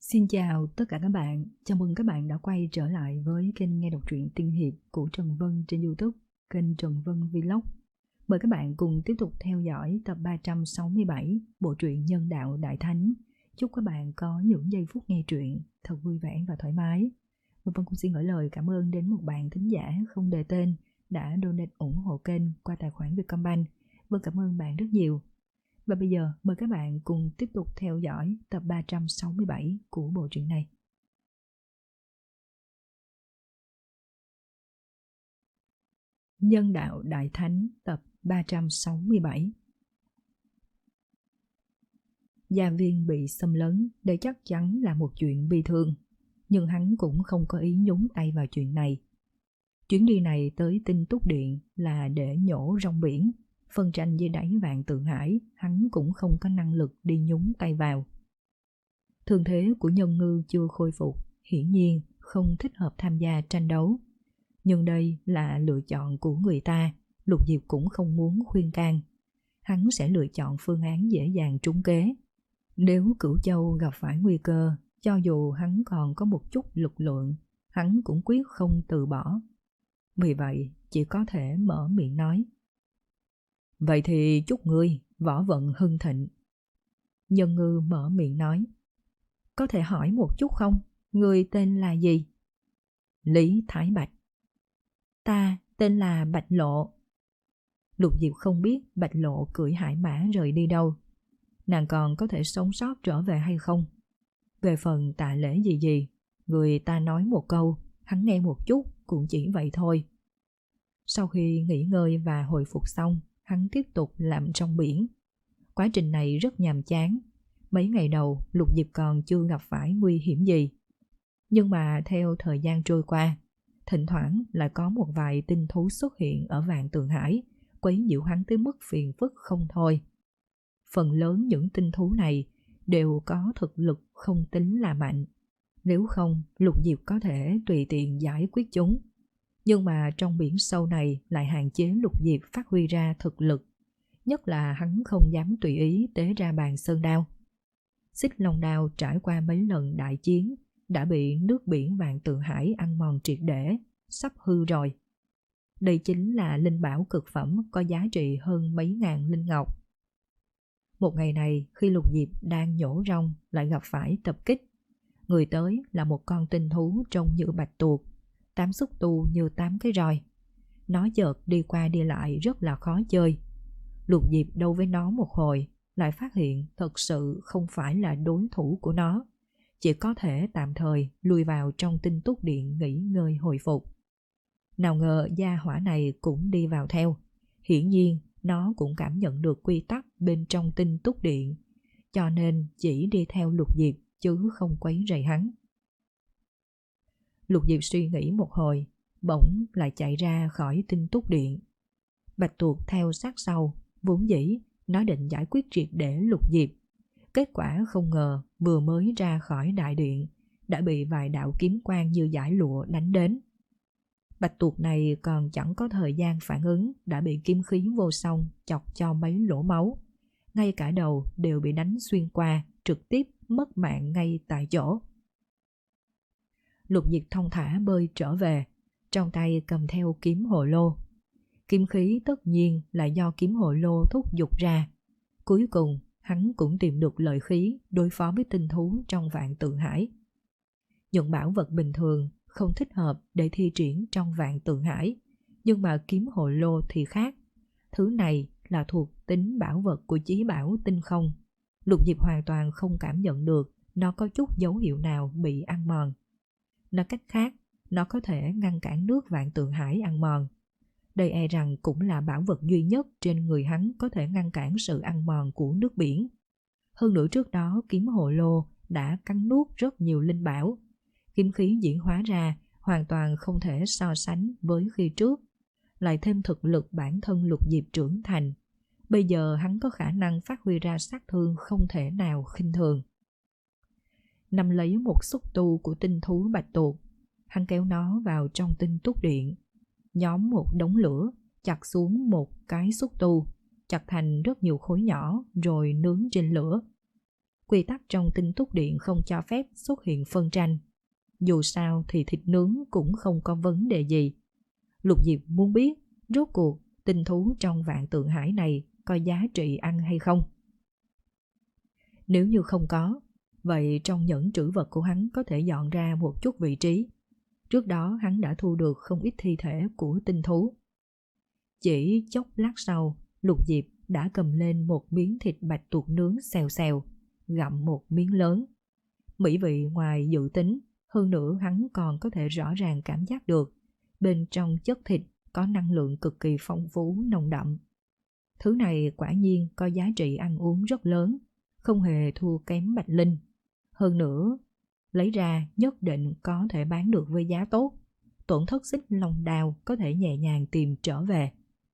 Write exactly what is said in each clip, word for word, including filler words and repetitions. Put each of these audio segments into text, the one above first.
Xin chào tất cả các bạn, chào mừng các bạn đã quay trở lại với kênh nghe đọc truyện tiên hiệp của Trần Vân trên YouTube, kênh Trần Vân Vlog. Mời các bạn cùng tiếp tục theo dõi tập ba trăm sáu mươi bảy bộ truyện Nhân Đạo Đại Thánh. Chúc các bạn có những giây phút nghe truyện thật vui vẻ và thoải mái. Và Vân cũng xin gửi lời cảm ơn đến một bạn thính giả không đề tên đã donate ủng hộ kênh qua tài khoản Vietcombank. Vân cảm ơn bạn rất nhiều. Và bây giờ mời các bạn cùng tiếp tục theo dõi tập ba trăm sáu mươi bảy của bộ truyện này. Nhân Đạo Đại Thánh tập ba trăm sáu mươi bảy. Gia Viên bị xâm lấn đây chắc chắn là một chuyện bi thương, nhưng hắn cũng không có ý nhúng tay vào chuyện này. Chuyến đi này tới Tinh Túc Điện là để nhổ rong biển. Phân tranh với đáy Vạn Tượng Hải hắn cũng không có năng lực đi nhúng tay vào. Thương thế của Nhân Ngư chưa khôi phục, hiển nhiên không thích hợp tham gia tranh đấu. Nhưng đây là lựa chọn của người ta, Lục Diệp cũng không muốn khuyên can. Hắn sẽ lựa chọn phương án dễ dàng trúng kế. Nếu Cửu Châu gặp phải nguy cơ, cho dù hắn còn có một chút lực lượng, hắn cũng quyết không từ bỏ. Vì vậy chỉ có thể mở miệng nói: "Vậy thì chúc ngươi võ vận hưng thịnh." Nhân Ngư mở miệng nói: "Có thể hỏi một chút không? Ngươi tên là gì?" "Lý Thái Bạch." "Ta tên là Bạch Lộ." Lục Diệp không biết Bạch Lộ cưỡi hải mã rời đi đâu. Nàng còn có thể sống sót trở về hay không? Về phần tạ lễ gì gì, người ta nói một câu, hắn nghe một chút cũng chỉ vậy thôi. Sau khi nghỉ ngơi và hồi phục xong, hắn tiếp tục làm trong biển. Quá trình này rất nhàm chán. Mấy ngày đầu Lục Diệp còn chưa gặp phải nguy hiểm gì. Nhưng mà theo thời gian trôi qua, thỉnh thoảng lại có một vài tinh thú xuất hiện ở Vạn Tượng Hải, quấy nhiễu hắn tới mức phiền phức không thôi. Phần lớn những tinh thú này đều có thực lực không tính là mạnh. Nếu không, Lục Diệp có thể tùy tiện giải quyết chúng. Nhưng mà trong biển sâu này lại hạn chế Lục Diệp phát huy ra thực lực. Nhất là hắn không dám tùy ý tế ra bàn sơn đao. Xích Long đao trải qua mấy lần đại chiến đã bị nước biển Vạn Tượng Hải ăn mòn triệt để, sắp hư rồi. Đây chính là linh bảo cực phẩm có giá trị hơn mấy ngàn linh ngọc. Một ngày này khi Lục Diệp đang nhổ rong lại gặp phải tập kích. Người tới là một con tinh thú trông như bạch tuộc, tám xúc tu như tám cái roi. Nó chợt đi qua đi lại rất là khó chơi. Lục Diệp đấu với nó một hồi, lại phát hiện thật sự không phải là đối thủ của nó. Chỉ có thể tạm thời lùi vào trong Tinh Túc Điện nghỉ ngơi hồi phục. Nào ngờ gia hỏa này cũng đi vào theo. Hiển nhiên nó cũng cảm nhận được quy tắc bên trong Tinh Túc Điện, cho nên chỉ đi theo Lục Diệp chứ không quấy rầy hắn. Lục Diệp suy nghĩ một hồi, bỗng lại chạy ra khỏi Tinh Túc Điện. Bạch tuộc theo sát sau, vốn dĩ nó định giải quyết triệt để Lục Diệp. Kết quả không ngờ vừa mới ra khỏi đại điện đã bị vài đạo kiếm quang như dải lụa đánh đến. Bạch tuộc này còn chẳng có thời gian phản ứng đã bị kim khí vô song chọc cho mấy lỗ máu. Ngay cả đầu đều bị đánh xuyên qua, trực tiếp mất mạng ngay tại chỗ. Lục Diệp thong thả bơi trở về, trong tay cầm theo kiếm hồ lô. Kiếm khí tất nhiên là do kiếm hồ lô thúc giục ra. Cuối cùng hắn cũng tìm được lợi khí đối phó với tinh thú trong Vạn Tượng Hải. Những bảo vật bình thường không thích hợp để thi triển trong Vạn Tượng Hải, nhưng mà kiếm hồ lô thì khác. Thứ này là thuộc tính bảo vật của chí bảo tinh không. Lục Diệp hoàn toàn không cảm nhận được nó có chút dấu hiệu nào bị ăn mòn. Nói cách khác, nó có thể ngăn cản nước Vạn Tượng Hải ăn mòn. Đây e rằng cũng là bảo vật duy nhất trên người hắn có thể ngăn cản sự ăn mòn của nước biển. Hơn nữa trước đó kiếm hồ lô đã cắn nuốt rất nhiều linh bảo. Kiếm khí diễn hóa ra hoàn toàn không thể so sánh với khi trước. Lại thêm thực lực bản thân Lục Diệp trưởng thành. Bây giờ hắn có khả năng phát huy ra sát thương không thể nào khinh thường. Nắm lấy một xúc tu của tinh thú bạch tuộc, hắn kéo nó vào trong Tinh Túc Điện. Nhóm một đống lửa, chặt xuống một cái xúc tu, chặt thành rất nhiều khối nhỏ rồi nướng trên lửa. Quy tắc trong Tinh Túc Điện không cho phép xuất hiện phân tranh. Dù sao thì thịt nướng cũng không có vấn đề gì. Lục Diệp muốn biết rốt cuộc tinh thú trong Vạn Tượng Hải này có giá trị ăn hay không. Nếu như không có, vậy trong nhẫn trữ vật của hắn có thể dọn ra một chút vị trí. Trước đó hắn đã thu được không ít thi thể của tinh thú. Chỉ chốc lát sau, Lục Diệp đã cầm lên một miếng thịt bạch tuộc nướng xèo xèo, gặm một miếng lớn. Mỹ vị ngoài dự tính, hơn nữa hắn còn có thể rõ ràng cảm giác được bên trong chất thịt có năng lượng cực kỳ phong phú nồng đậm. Thứ này quả nhiên có giá trị ăn uống rất lớn, không hề thua kém bạch linh. Hơn nữa, lấy ra nhất định có thể bán được với giá tốt. Tổn thất xích long đào có thể nhẹ nhàng tìm trở về.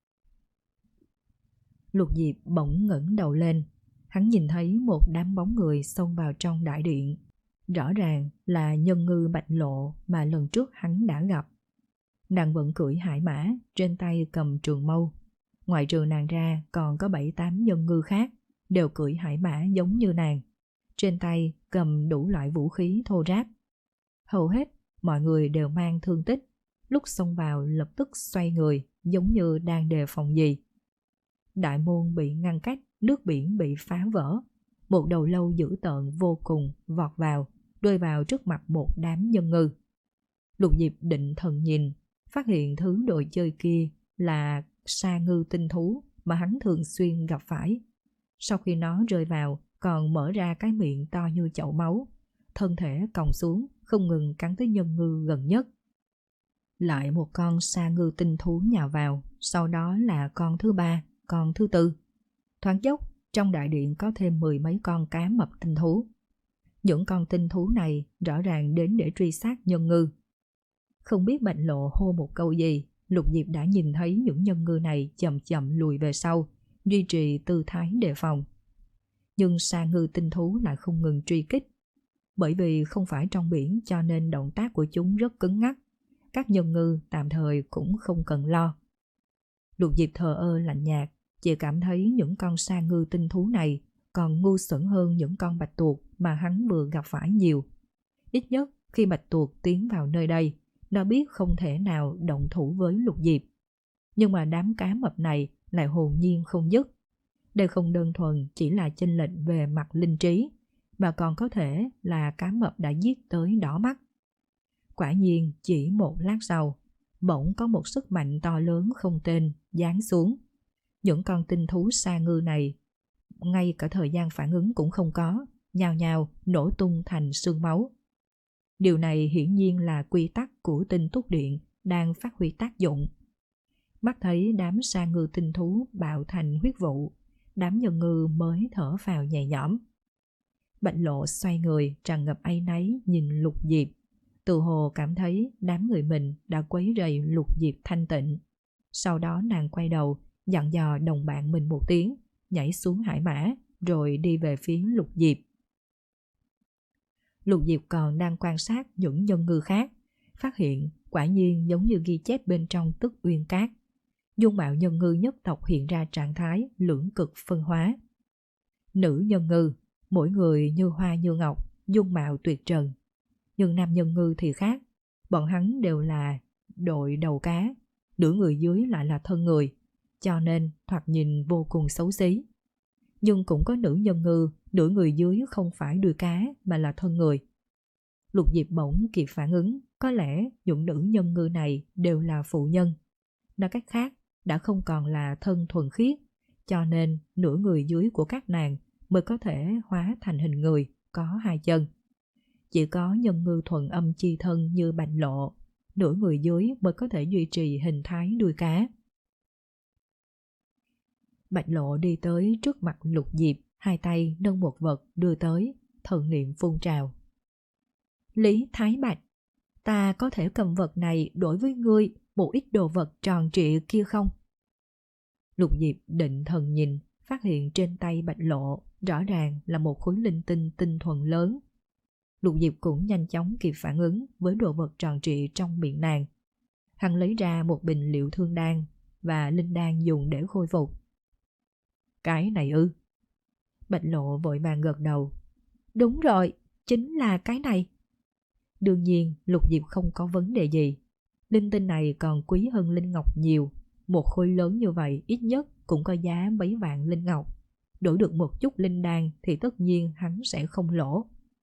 Lục Diệp bỗng ngẩng đầu lên. Hắn nhìn thấy một đám bóng người xông vào trong đại điện. Rõ ràng là nhân ngư Bạch Lộ mà lần trước hắn đã gặp. Nàng vẫn cưỡi hải mã, trên tay cầm trường mâu. Ngoài trừ nàng ra còn có bảy tám nhân ngư khác, đều cưỡi hải mã giống như nàng. Trên tay cầm đủ loại vũ khí thô ráp. Hầu hết mọi người đều mang thương tích, lúc xông vào lập tức xoay người giống như đang đề phòng gì. Đại môn bị ngăn cách, nước biển bị phá vỡ. Một đầu lâu dữ tợn vô cùng vọt vào, rơi vào trước mặt một đám nhân ngư. Lục Diệp định thần nhìn, phát hiện thứ đồ chơi kia là sa ngư tinh thú mà hắn thường xuyên gặp phải. Sau khi nó rơi vào, còn mở ra cái miệng to như chậu máu, thân thể còng xuống, không ngừng cắn tới nhân ngư gần nhất. Lại một con sa ngư tinh thú nhào vào, sau đó là con thứ ba, con thứ tư. Thoáng chốc, trong đại điện có thêm mười mấy con cá mập tinh thú. Những con tinh thú này rõ ràng đến để truy sát nhân ngư. Không biết Bạch Lộ hô một câu gì, Lục Diệp đã nhìn thấy những nhân ngư này chậm chậm lùi về sau, duy trì tư thái đề phòng. Nhưng sa ngư tinh thú lại không ngừng truy kích. Bởi vì không phải trong biển cho nên động tác của chúng rất cứng ngắc. Các nhân ngư tạm thời cũng không cần lo. Lục Diệp thờ ơ lạnh nhạt, chỉ cảm thấy những con sa ngư tinh thú này còn ngu xuẩn hơn những con bạch tuộc mà hắn vừa gặp phải nhiều. Ít nhất khi bạch tuộc tiến vào nơi đây, nó biết không thể nào động thủ với Lục Diệp. Nhưng mà đám cá mập này lại hồn nhiên không dứt. Đây không đơn thuần chỉ là chênh lệch về mặt linh trí, mà còn có thể là cá mập đã giết tới đỏ mắt. Quả nhiên chỉ một lát sau, bỗng có một sức mạnh to lớn không tên giáng xuống. Những con tinh thú sa ngư này ngay cả thời gian phản ứng cũng không có, nhào nhào nổ tung thành sương máu. Điều này hiển nhiên là quy tắc của Tinh Túc Điện đang phát huy tác dụng. Mắt thấy đám sa ngư tinh thú bạo thành huyết vụ, đám nhân ngư mới thở phào nhẹ nhõm. Bạch Lộ xoay người tràn ngập áy náy nhìn Lục Diệp, tự hồ cảm thấy đám người mình đã quấy rầy Lục Diệp thanh tịnh. Sau đó nàng quay đầu dặn dò đồng bạn mình một tiếng, nhảy xuống hải mã rồi đi về phía Lục Diệp. Lục Diệp còn đang quan sát những nhân ngư khác, phát hiện quả nhiên giống như ghi chép bên trong Tức Uyên Cát. Dung mạo nhân ngư nhất tộc hiện ra trạng thái lưỡng cực phân hóa. Nữ nhân ngư, mỗi người như hoa như ngọc, dung mạo tuyệt trần. Nhưng nam nhân ngư thì khác, bọn hắn đều là đội đầu cá, nửa người dưới lại là thân người, cho nên thoạt nhìn vô cùng xấu xí. Nhưng cũng có nữ nhân ngư, nửa người dưới không phải đuôi cá mà là thân người. Lục Diệp bỗng kịp phản ứng, có lẽ những nữ nhân ngư này đều là phụ nhân. Nói cách khác, đã không còn là thân thuần khiết, cho nên nửa người dưới của các nàng mới có thể hóa thành hình người, có hai chân. Chỉ có nhân ngư thuần âm chi thân như Bạch Lộ, nửa người dưới mới có thể duy trì hình thái đuôi cá. Bạch Lộ đi tới trước mặt Lục Diệp, hai tay nâng một vật đưa tới, thần niệm phun trào. Lý Thái Bạch, ta có thể cầm vật này đổi với ngươi một ít đồ vật tròn trịa kia không? Lục Diệp định thần nhìn, phát hiện trên tay Bạch Lộ rõ ràng là một khối linh tinh tinh thuần lớn. Lục Diệp cũng nhanh chóng kịp phản ứng với đồ vật tròn trịa trong miệng nàng. Hắn lấy ra một bình liệu thương đan và linh đan dùng để khôi phục. Cái này ư? Bạch Lộ vội vàng gật đầu. Đúng rồi, chính là cái này. Đương nhiên, Lục Diệp không có vấn đề gì. Linh tinh này còn quý hơn linh ngọc nhiều. Một khối lớn như vậy ít nhất cũng có giá mấy vạn linh ngọc. Đổi được một chút linh đan thì tất nhiên hắn sẽ không lỗ.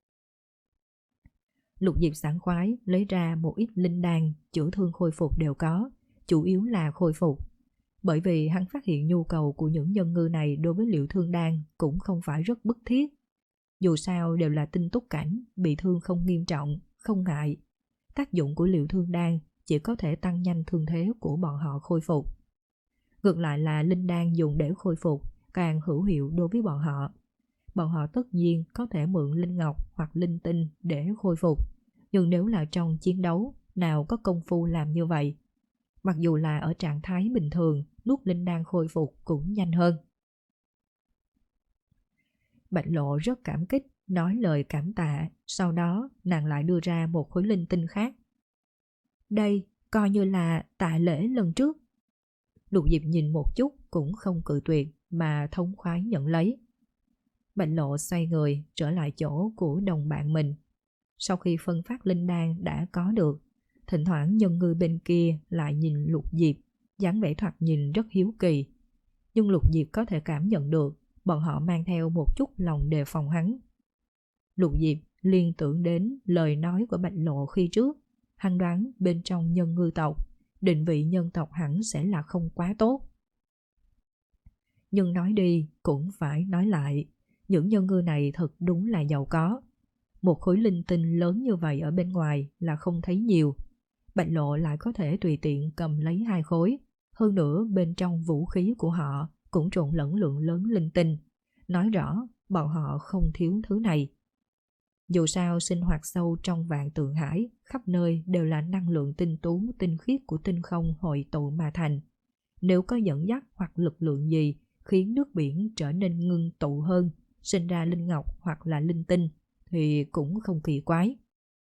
Lục Diệp sảng khoái lấy ra một ít linh đan, chữa thương khôi phục đều có, chủ yếu là khôi phục. Bởi vì hắn phát hiện nhu cầu của những nhân ngư này đối với liệu thương đan cũng không phải rất bức thiết. Dù sao đều là tinh túc cảnh, bị thương không nghiêm trọng, không ngại. Tác dụng của liệu thương đan chỉ có thể tăng nhanh thương thế của bọn họ khôi phục. Ngược lại là linh đan dùng để khôi phục càng hữu hiệu đối với bọn họ. Bọn họ tất nhiên có thể mượn linh ngọc hoặc linh tinh để khôi phục. Nhưng nếu là trong chiến đấu, nào có công phu làm như vậy. Mặc dù là ở trạng thái bình thường, nuốt linh đan khôi phục cũng nhanh hơn. Bạch Lộ rất cảm kích, nói lời cảm tạ, sau đó nàng lại đưa ra một khối linh tinh khác. Đây coi như là tạ lễ lần trước. Lục Diệp nhìn một chút cũng không cự tuyệt mà thống khoái nhận lấy. Bạch Lộ xoay người trở lại chỗ của đồng bạn mình. Sau khi phân phát linh đan đã có được, thỉnh thoảng nhân ngư bên kia lại nhìn Lục Diệp, dáng vẻ thoạt nhìn rất hiếu kỳ. Nhưng Lục Diệp có thể cảm nhận được bọn họ mang theo một chút lòng đề phòng hắn. Lục Diệp liên tưởng đến lời nói của Bạch Lộ khi trước. Hắn đoán bên trong nhân ngư tộc, định vị nhân tộc hẳn sẽ là không quá tốt. Nhưng nói đi cũng phải nói lại, những nhân ngư này thật đúng là giàu có. Một khối linh tinh lớn như vậy ở bên ngoài là không thấy nhiều. Bạch Lộ lại có thể tùy tiện cầm lấy hai khối. Hơn nữa bên trong vũ khí của họ cũng trộn lẫn lượng lớn linh tinh. Nói rõ bọn họ không thiếu thứ này. Dù sao sinh hoạt sâu trong vạn tượng hải, khắp nơi đều là năng lượng tinh tú tinh khiết của tinh không hội tụ mà thành. Nếu có dẫn dắt hoặc lực lượng gì khiến nước biển trở nên ngưng tụ hơn, sinh ra linh ngọc hoặc là linh tinh, thì cũng không kỳ quái.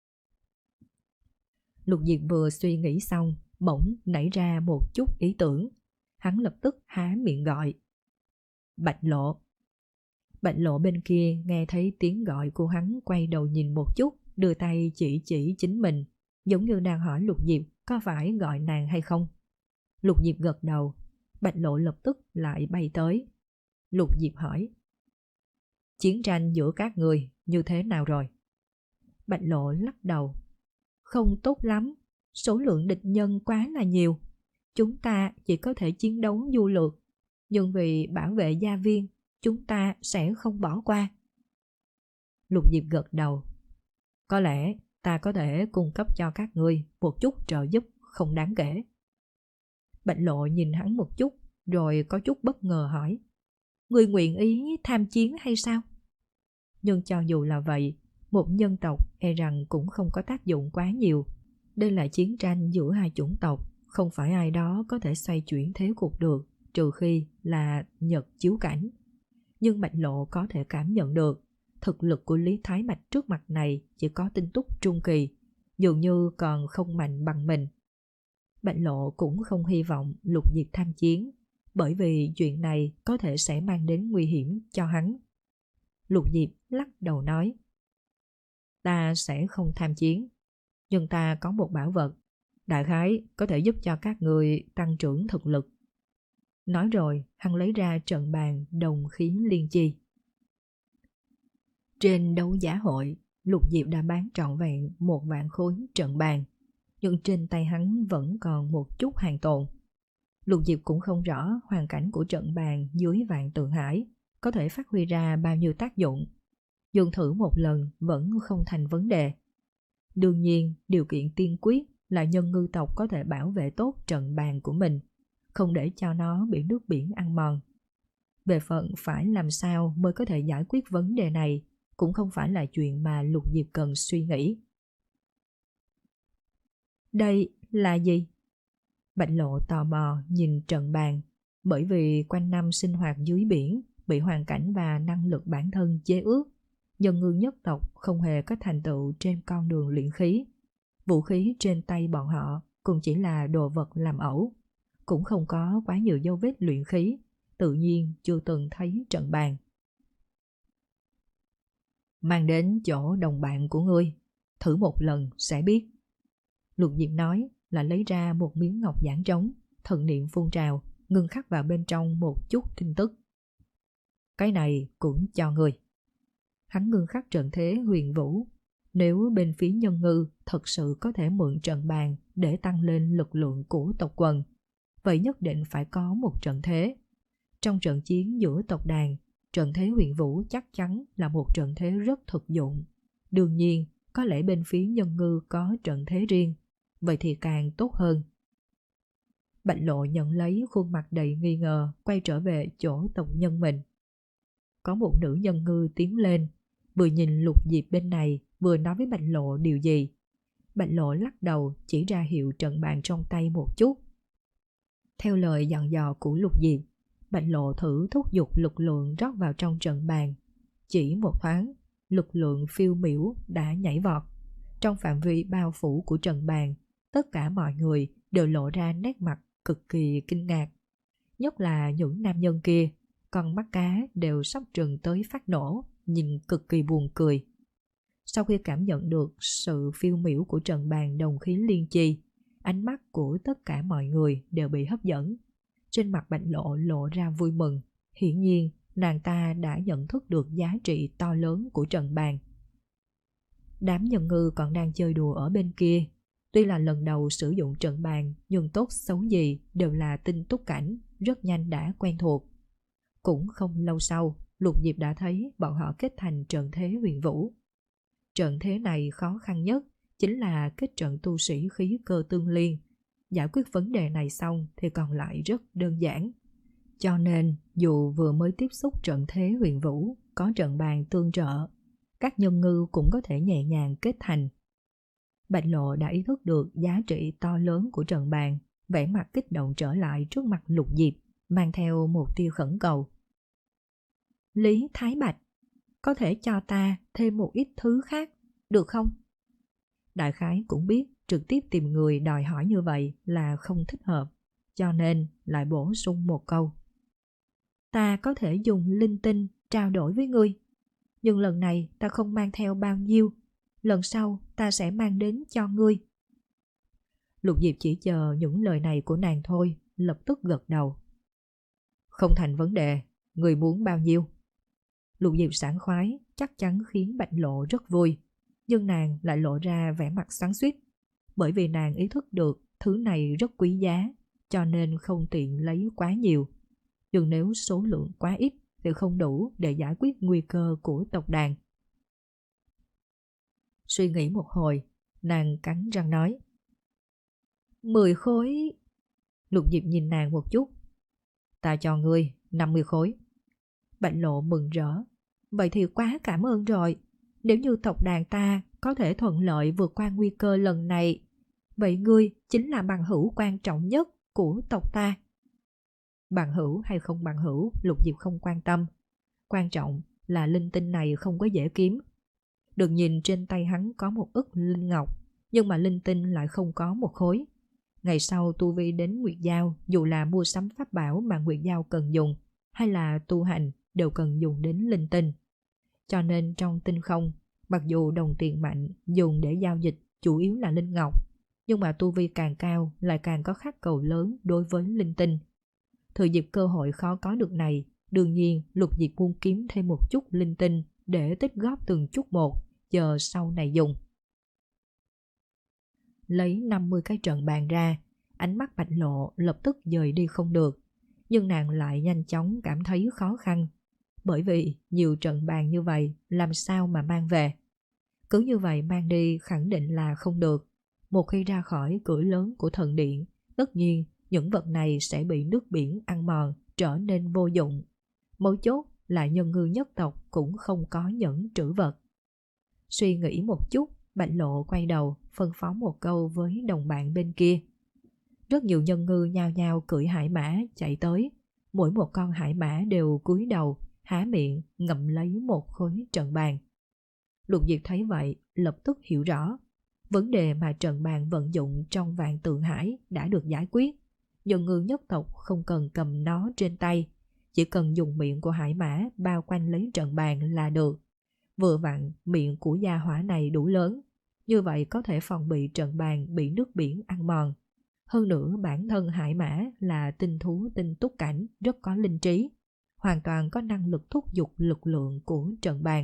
Lục Diệp vừa suy nghĩ xong, bỗng nảy ra một chút ý tưởng. Hắn lập tức há miệng gọi. Bạch Lộ. Bạch Lộ bên kia nghe thấy tiếng gọi của hắn, quay đầu nhìn một chút, đưa tay chỉ chỉ chính mình, giống như đang hỏi Lục Diệp có phải gọi nàng hay không. Lục Diệp gật đầu. Bạch Lộ lập tức lại bay tới. Lục Diệp hỏi. Chiến tranh giữa các người như thế nào rồi? Bạch Lộ lắc đầu. Không tốt lắm, số lượng địch nhân quá là nhiều. Chúng ta chỉ có thể chiến đấu du lược, nhưng vì bảo vệ gia viên, chúng ta sẽ không bỏ qua. Lục Diệp gật đầu. Có lẽ ta có thể cung cấp cho các ngươi một chút trợ giúp không đáng kể. Bạch Lộ nhìn hắn một chút, rồi có chút bất ngờ hỏi. Ngươi nguyện ý tham chiến hay sao? Nhưng cho dù là vậy, một nhân tộc e rằng cũng không có tác dụng quá nhiều. Đây là chiến tranh giữa hai chủng tộc, không phải ai đó có thể xoay chuyển thế cục được, trừ khi là Nhật chiếu cảnh. Nhưng Bạch Lộ có thể cảm nhận được, thực lực của Lý Thái Mạch trước mặt này chỉ có tinh túc trung kỳ, dường như còn không mạnh bằng mình. Bạch Lộ cũng không hy vọng Lục Diệp tham chiến, bởi vì chuyện này có thể sẽ mang đến nguy hiểm cho hắn. Lục Diệp lắc đầu nói. Ta sẽ không tham chiến, nhưng ta có một bảo vật, đại khái có thể giúp cho các người tăng trưởng thực lực. Nói rồi, hắn lấy ra trận bàn đồng khí liên chi. Trên đấu giá hội, Lục Diệp đã bán trọn vẹn một vạn khối trận bàn, nhưng trên tay hắn vẫn còn một chút hàng tồn. Lục Diệp cũng không rõ hoàn cảnh của trận bàn dưới vạn tượng hải có thể phát huy ra bao nhiêu tác dụng. Dùng thử một lần vẫn không thành vấn đề. Đương nhiên, điều kiện tiên quyết là nhân ngư tộc có thể bảo vệ tốt trận bàn của mình, không để cho nó bị nước biển ăn mòn. Về phận phải làm sao mới có thể giải quyết vấn đề này cũng không phải là chuyện mà Lục Diệp cần suy nghĩ. Đây là gì? Bạch Lộ tò mò nhìn trận bàn, bởi vì quanh năm sinh hoạt dưới biển, bị hoàn cảnh và năng lực bản thân chế ước, nhân ngư nhất tộc không hề có thành tựu trên con đường luyện khí. Vũ khí trên tay bọn họ cũng chỉ là đồ vật làm ẩu, cũng không có quá nhiều dấu vết luyện khí, tự nhiên chưa từng thấy trận bàn. Mang đến chỗ đồng bạn của ngươi, thử một lần sẽ biết. Lục Diệp nói là lấy ra một miếng ngọc giản trống, thần niệm phun trào, ngưng khắc vào bên trong một chút tin tức. Cái này cũng cho ngươi. Hắn ngưng khắc trận thế huyền vũ. Nếu bên phía Nhân Ngư thật sự có thể mượn trận bàn để tăng lên lực lượng của tộc quần, vậy nhất định phải có một trận thế. Trong trận chiến giữa tộc đàn, trận thế huyền vũ chắc chắn là một trận thế rất thực dụng. Đương nhiên, có lẽ bên phía Nhân Ngư có trận thế riêng, vậy thì càng tốt hơn. Bạch Lộ nhận lấy khuôn mặt đầy nghi ngờ, quay trở về chỗ tộc nhân mình. Có một nữ Nhân Ngư tiến lên, vừa nhìn Lục Diệp bên này, vừa nói với Bạch Lộ điều gì. Bạch Lộ lắc đầu chỉ ra hiệu trận bàn trong tay một chút. Theo lời dặn dò của Lục Diệp, Bạch Lộ thử thúc giục lực lượng rót vào trong trận bàn. Chỉ một thoáng, lực lượng phiêu miểu đã nhảy vọt. Trong phạm vi bao phủ của trận bàn, tất cả mọi người đều lộ ra nét mặt cực kỳ kinh ngạc. Nhất là những nam nhân kia, con mắt cá đều sắp trừng tới phát nổ, nhìn cực kỳ buồn cười. Sau khi cảm nhận được sự phiêu miểu của trận bàn đồng khí liên chi, ánh mắt của tất cả mọi người đều bị hấp dẫn. Trên mặt Bạch Lộ lộ ra vui mừng, hiển nhiên nàng ta đã nhận thức được giá trị to lớn của trận bàn. Đám Nhân Ngư còn đang chơi đùa ở bên kia. Tuy là lần đầu sử dụng trận bàn, nhưng tốt xấu gì đều là tinh túc cảnh, rất nhanh đã quen thuộc. Cũng không lâu sau, Lục Diệp đã thấy bọn họ kết thành trận thế huyền vũ. Trận thế này khó khăn nhất chính là kết trận tu sĩ khí cơ tương liên. Giải quyết vấn đề này xong thì còn lại rất đơn giản. Cho nên dù vừa mới tiếp xúc trận thế huyền vũ, có trận bàn tương trợ, các Nhân Ngư cũng có thể nhẹ nhàng kết thành. Bạch Lộ đã ý thức được giá trị to lớn của trận bàn, vẻ mặt kích động trở lại trước mặt Lục Diệp, mang theo một tia khẩn cầu. Lý Thái Bạch, có thể cho ta thêm một ít thứ khác, được không? Đại khái cũng biết trực tiếp tìm người đòi hỏi như vậy là không thích hợp, cho nên lại bổ sung một câu. Ta có thể dùng linh tinh trao đổi với ngươi, nhưng lần này ta không mang theo bao nhiêu, lần sau ta sẽ mang đến cho ngươi. Lục Diệp chỉ chờ những lời này của nàng thôi, lập tức gật đầu. Không thành vấn đề, người muốn bao nhiêu? Lục Diệp sảng khoái chắc chắn khiến Bạch Lộ rất vui, nhưng nàng lại lộ ra vẻ mặt xoắn xuýt, bởi vì nàng ý thức được thứ này rất quý giá, cho nên không tiện lấy quá nhiều. Nhưng nếu số lượng quá ít thì không đủ để giải quyết nguy cơ của tộc đàn. Suy nghĩ một hồi, nàng cắn răng nói. Mười khối. Lục Diệp nhìn nàng một chút. Ta cho ngươi năm mươi khối. Bạch Lộ mừng rỡ. Vậy thì quá cảm ơn rồi. Nếu như tộc đàn ta có thể thuận lợi vượt qua nguy cơ lần này, vậy ngươi chính là bằng hữu quan trọng nhất của tộc ta. Bằng hữu hay không bằng hữu, Lục Diệp không quan tâm. Quan trọng là linh tinh này không có dễ kiếm. Đừng nhìn trên tay hắn có một ức linh ngọc, nhưng mà linh tinh lại không có một khối. Ngày sau tu vi đến Nguyệt Giao, dù là mua sắm pháp bảo mà Nguyệt Giao cần dùng, hay là tu hành, đều cần dùng đến linh tinh. Cho nên trong tinh không, mặc dù đồng tiền mạnh dùng để giao dịch chủ yếu là linh ngọc, nhưng mà tu vi càng cao lại càng có khát cầu lớn đối với linh tinh. Thừa dịp cơ hội khó có được này, đương nhiên Lục Diệp muốn kiếm thêm một chút linh tinh để tích góp từng chút một, chờ sau này dùng. Lấy năm mươi cái trận bàn ra, ánh mắt Bạch Lộ lập tức dời đi không được, nhưng nàng lại nhanh chóng cảm thấy khó khăn, bởi vì nhiều trận bàn như vậy làm sao mà mang về. Cứ như vậy mang đi khẳng định là không được. Một khi ra khỏi cửa lớn của thần điện, tất nhiên những vật này sẽ bị nước biển ăn mòn, trở nên vô dụng. Mấu chốt là Nhân Ngư nhất tộc cũng không có nhẫn trữ vật. Suy nghĩ một chút, Bạch Lộ quay đầu phân phó một câu với đồng bạn bên kia. Rất nhiều Nhân Ngư nhao nhao cưỡi hải mã chạy tới. Mỗi một con hải mã đều cúi đầu, há miệng ngậm lấy một khối trận bàn. Lục Diệp thấy vậy lập tức hiểu rõ. Vấn đề mà trận bàn vận dụng trong Vạn Tượng Hải đã được giải quyết. Nhân Ngư nhất tộc không cần cầm nó trên tay, chỉ cần dùng miệng của hải mã bao quanh lấy trận bàn là được. Vừa vặn miệng của gia hỏa này đủ lớn, như vậy có thể phòng bị trận bàn bị nước biển ăn mòn. Hơn nữa bản thân hải mã là tinh thú tinh túc cảnh rất có linh trí, hoàn toàn có năng lực thúc giục lực lượng của trận bàn.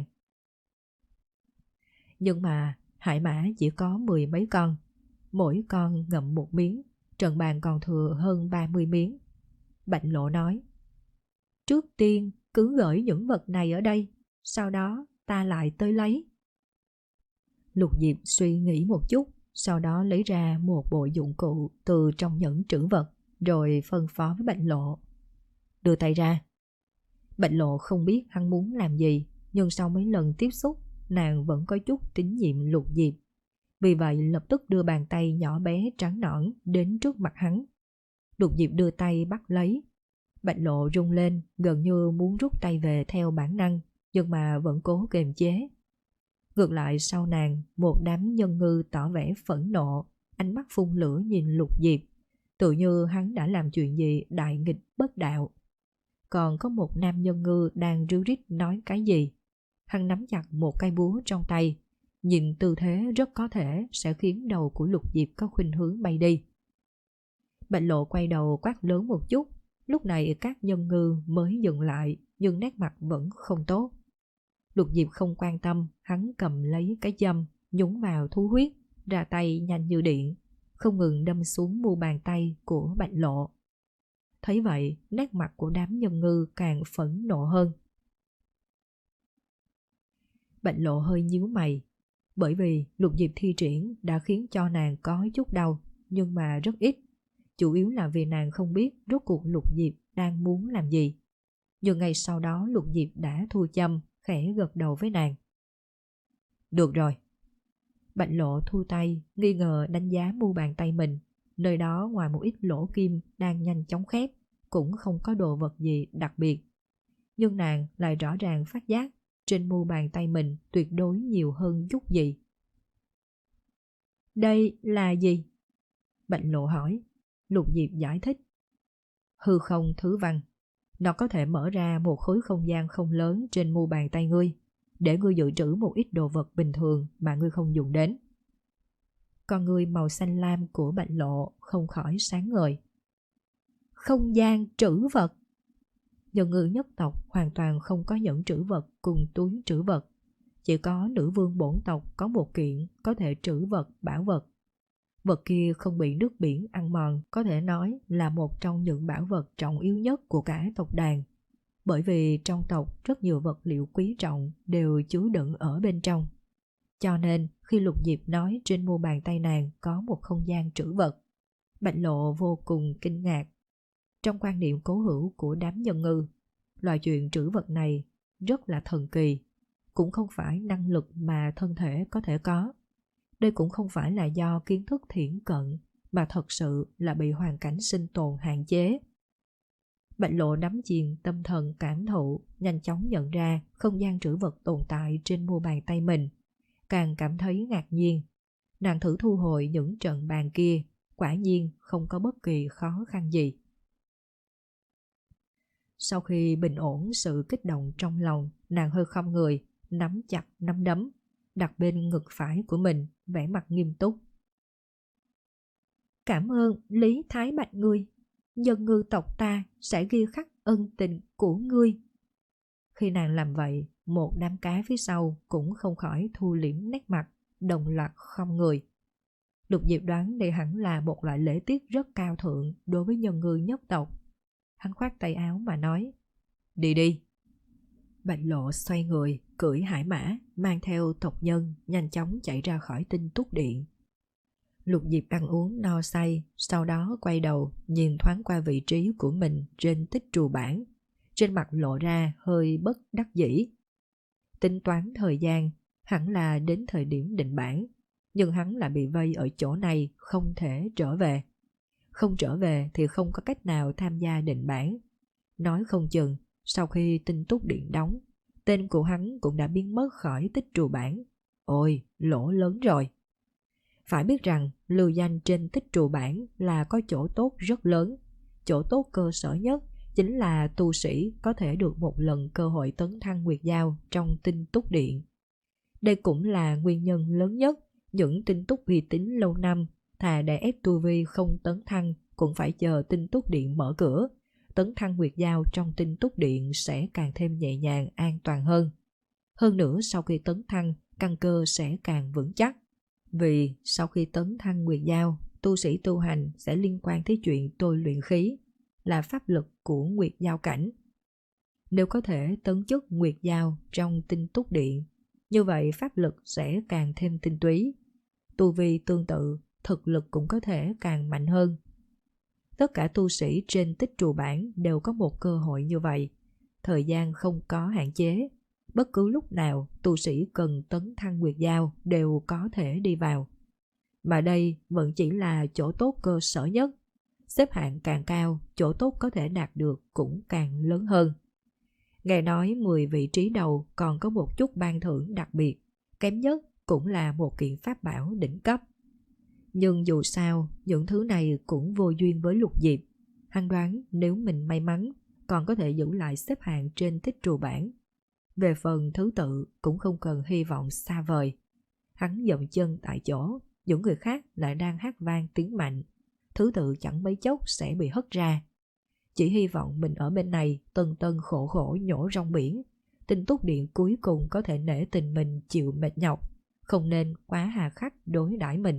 Nhưng mà hải mã chỉ có mười mấy con, mỗi con ngậm một miếng, trận bàn còn thừa hơn ba mươi miếng. Bạch Lộ nói, trước tiên cứ gửi những vật này ở đây, sau đó ta lại tới lấy. Lục Diệp suy nghĩ một chút, sau đó lấy ra một bộ dụng cụ từ trong nhẫn trữ vật, rồi phân phó với Bạch Lộ. Đưa tay ra. Bạch Lộ không biết hắn muốn làm gì, nhưng sau mấy lần tiếp xúc, nàng vẫn có chút tín nhiệm Lục Diệp. Vì vậy lập tức đưa bàn tay nhỏ bé trắng nõn đến trước mặt hắn. Lục Diệp đưa tay bắt lấy. Bạch Lộ rung lên, gần như muốn rút tay về theo bản năng, nhưng mà vẫn cố kiềm chế. Ngược lại sau nàng, một đám nhân ngư tỏ vẻ phẫn nộ, ánh mắt phun lửa nhìn Lục Diệp, tự như hắn đã làm chuyện gì đại nghịch bất đạo. Còn có một nam nhân ngư đang ríu rít nói cái gì. Hắn nắm chặt một cây búa trong tay, nhìn tư thế rất có thể sẽ khiến đầu của Lục Diệp có khuynh hướng bay đi. Bạch Lộ quay đầu quát lớn một chút, lúc này các nhân ngư mới dừng lại, nhưng nét mặt vẫn không tốt. Lục Diệp không quan tâm, hắn cầm lấy cái châm, nhúng vào thú huyết, ra tay nhanh như điện, không ngừng đâm xuống mu bàn tay của Bạch Lộ. Thấy vậy, nét mặt của đám nhân ngư càng phẫn nộ hơn. Bạch Lộ hơi nhíu mày, bởi vì Lục Diệp thi triển đã khiến cho nàng có chút đau, nhưng mà rất ít. Chủ yếu là vì nàng không biết rốt cuộc Lục Diệp đang muốn làm gì. Nhưng ngay sau đó Lục Diệp đã thu châm, khẽ gật đầu với nàng. Được rồi. Bạch Lộ thu tay, nghi ngờ đánh giá mu bàn tay mình. Nơi đó ngoài một ít lỗ kim đang nhanh chóng khép, cũng không có đồ vật gì đặc biệt. Nhưng nàng lại rõ ràng phát giác trên mu bàn tay mình tuyệt đối nhiều hơn chút gì. Đây là gì? Bạch Lộ hỏi. Lục Diệp giải thích. Hư không thứ văn. Nó có thể mở ra một khối không gian không lớn trên mu bàn tay ngươi, để ngươi dự trữ một ít đồ vật bình thường mà ngươi không dùng đến. Con ngươi màu xanh lam của Bạch Lộ không khỏi sáng ngời. Không gian trữ vật. Nhân ngư nhất tộc hoàn toàn không có nhẫn trữ vật cùng túi trữ vật. Chỉ có nữ vương bổn tộc có một kiện có thể trữ vật bảo vật. Vật kia không bị nước biển ăn mòn, có thể nói là một trong những bảo vật trọng yếu nhất của cả tộc đàn. Bởi vì trong tộc rất nhiều vật liệu quý trọng đều chứa đựng ở bên trong. Cho nên khi Lục Diệp nói trên mu bàn tay nàng có một không gian trữ vật, Bạch Lộ vô cùng kinh ngạc. Trong quan niệm cố hữu của đám nhân ngư, loại chuyện trữ vật này rất là thần kỳ, cũng không phải năng lực mà thân thể có thể có. Đây cũng không phải là do kiến thức thiển cận, mà thật sự là bị hoàn cảnh sinh tồn hạn chế. Bạch Lộ đắm chìm tâm thần cảm thụ, nhanh chóng nhận ra không gian trữ vật tồn tại trên mu bàn tay mình. Càng cảm thấy ngạc nhiên. Nàng thử thu hồi những trận bàn kia, quả nhiên không có bất kỳ khó khăn gì. Sau khi bình ổn sự kích động trong lòng, nàng hơi khom người, nắm chặt nắm đấm, đặt bên ngực phải của mình, vẻ mặt nghiêm túc. Cảm ơn Lý Thái Bạch ngươi, nhân ngư tộc ta sẽ ghi khắc ân tình của ngươi. Khi nàng làm vậy, một đám cá phía sau cũng không khỏi thu liễm nét mặt, đồng loạt khom người. Lục Diệp đoán đây hẳn là một loại lễ tiết rất cao thượng đối với nhân ngư nhất tộc. Hắn khoát tay áo mà nói, đi đi. Bạch Lộ xoay người, cưỡi hải mã, mang theo tộc nhân, nhanh chóng chạy ra khỏi Tinh Túc Điện. Lục Diệp ăn uống no say, sau đó quay đầu, nhìn thoáng qua vị trí của mình trên tích trù bản. Trên mặt lộ ra hơi bất đắc dĩ. Tính toán thời gian, hẳn là đến thời điểm định bản, nhưng hắn lại bị vây ở chỗ này, không thể trở về. Không trở về thì không có cách nào tham gia định bản. Nói không chừng, sau khi Tinh Túc Điện đóng, tên của hắn cũng đã biến mất khỏi tích trù bản. Ôi, lỗ lớn rồi. Phải biết rằng lưu danh trên tích trù bản là có chỗ tốt rất lớn. Chỗ tốt cơ sở nhất chính là tu sĩ có thể được một lần cơ hội tấn thăng nguyệt giao trong Tinh Túc Điện. Đây cũng là nguyên nhân lớn nhất những tinh túc uy tín lâu năm thà để ép tu vi không tấn thăng cũng phải chờ tinh túc điện mở cửa. Tấn thăng nguyệt giao trong tinh túc điện sẽ càng thêm nhẹ nhàng, an toàn hơn. Hơn nữa sau khi tấn thăng, căn cơ sẽ càng vững chắc. Vì sau khi tấn thăng nguyệt giao, tu sĩ tu hành sẽ liên quan tới chuyện tôi luyện khí, là pháp lực của nguyệt giao cảnh. Nếu có thể tấn chức nguyệt giao trong tinh túc điện, như vậy pháp lực sẽ càng thêm tinh túy. Tu vi tương tự, thực lực cũng có thể càng mạnh hơn. Tất cả tu sĩ trên tích trù bản đều có một cơ hội như vậy. Thời gian không có hạn chế. Bất cứ lúc nào tu sĩ cần tấn thăng nguyệt giao đều có thể đi vào. Mà đây vẫn chỉ là chỗ tốt cơ sở nhất. Xếp hạng càng cao, chỗ tốt có thể đạt được cũng càng lớn hơn. Nghe nói mười vị trí đầu còn có một chút ban thưởng đặc biệt, kém nhất cũng là một kiện pháp bảo đỉnh cấp. Nhưng dù sao, những thứ này cũng vô duyên với Lục Diệp. Hắn đoán nếu mình may mắn, còn có thể giữ lại xếp hạng trên tích trù bản. Về phần thứ tự cũng không cần hy vọng xa vời. Hắn dậm chân tại chỗ, những người khác lại đang hát vang tiếng mạnh. Thứ tự chẳng mấy chốc sẽ bị hất ra. Chỉ hy vọng mình ở bên này tân tân khổ khổ nhổ rong biển. Tinh túc điện cuối cùng có thể nể tình mình chịu mệt nhọc, không nên quá hà khắc đối đãi mình.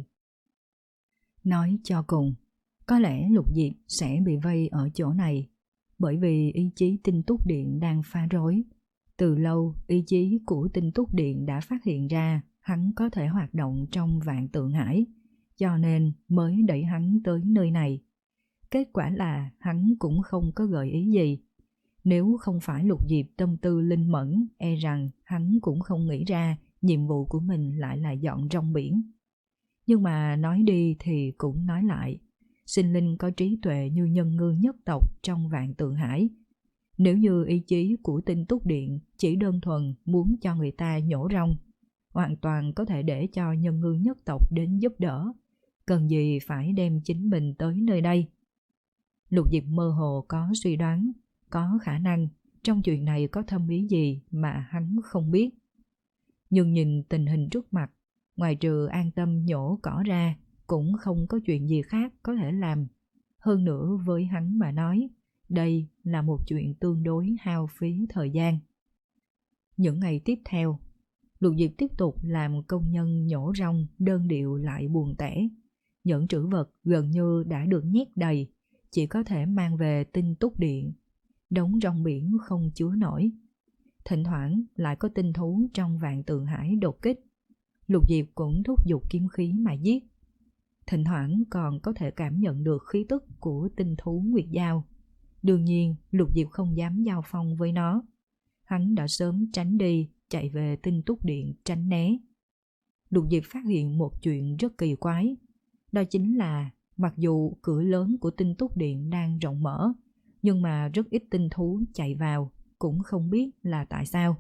Nói cho cùng, có lẽ Lục Diệp sẽ bị vây ở chỗ này, bởi vì ý chí tinh túc điện đang pha rối. Từ lâu, ý chí của tinh túc điện đã phát hiện ra hắn có thể hoạt động trong vạn tượng hải, cho nên mới đẩy hắn tới nơi này. Kết quả là hắn cũng không có gợi ý gì. Nếu không phải Lục Diệp tâm tư linh mẫn, e rằng hắn cũng không nghĩ ra nhiệm vụ của mình lại là dọn rong biển. Nhưng mà nói đi thì cũng nói lại, sinh linh có trí tuệ như nhân ngư nhất tộc trong vạn tượng hải. Nếu như ý chí của tinh túc điện chỉ đơn thuần muốn cho người ta nhổ rong, hoàn toàn có thể để cho nhân ngư nhất tộc đến giúp đỡ, cần gì phải đem chính mình tới nơi đây. Lục Diệp mơ hồ có suy đoán, có khả năng trong chuyện này có thâm ý gì mà hắn không biết. Nhưng nhìn tình hình trước mặt, ngoài trừ an tâm nhổ cỏ ra, cũng không có chuyện gì khác có thể làm. Hơn nữa với hắn mà nói, đây là một chuyện tương đối hao phí thời gian. Những ngày tiếp theo, Lục Diệp tiếp tục làm công nhân nhổ rong đơn điệu lại buồn tẻ. Những trữ vật gần như đã được nhét đầy, chỉ có thể mang về tinh túc điện. Đống rong biển không chứa nổi. Thỉnh thoảng lại có tinh thú trong vạn tượng hải đột kích. Lục Diệp cũng thúc giục kiếm khí mà giết. Thỉnh thoảng còn có thể cảm nhận được khí tức của tinh thú nguyệt giao. Đương nhiên Lục Diệp không dám giao phong với nó. Hắn đã sớm tránh đi, chạy về tinh túc điện tránh né. Lục Diệp phát hiện một chuyện rất kỳ quái. Đó chính là mặc dù cửa lớn của tinh túc điện đang rộng mở, nhưng mà rất ít tinh thú chạy vào, cũng không biết là tại sao.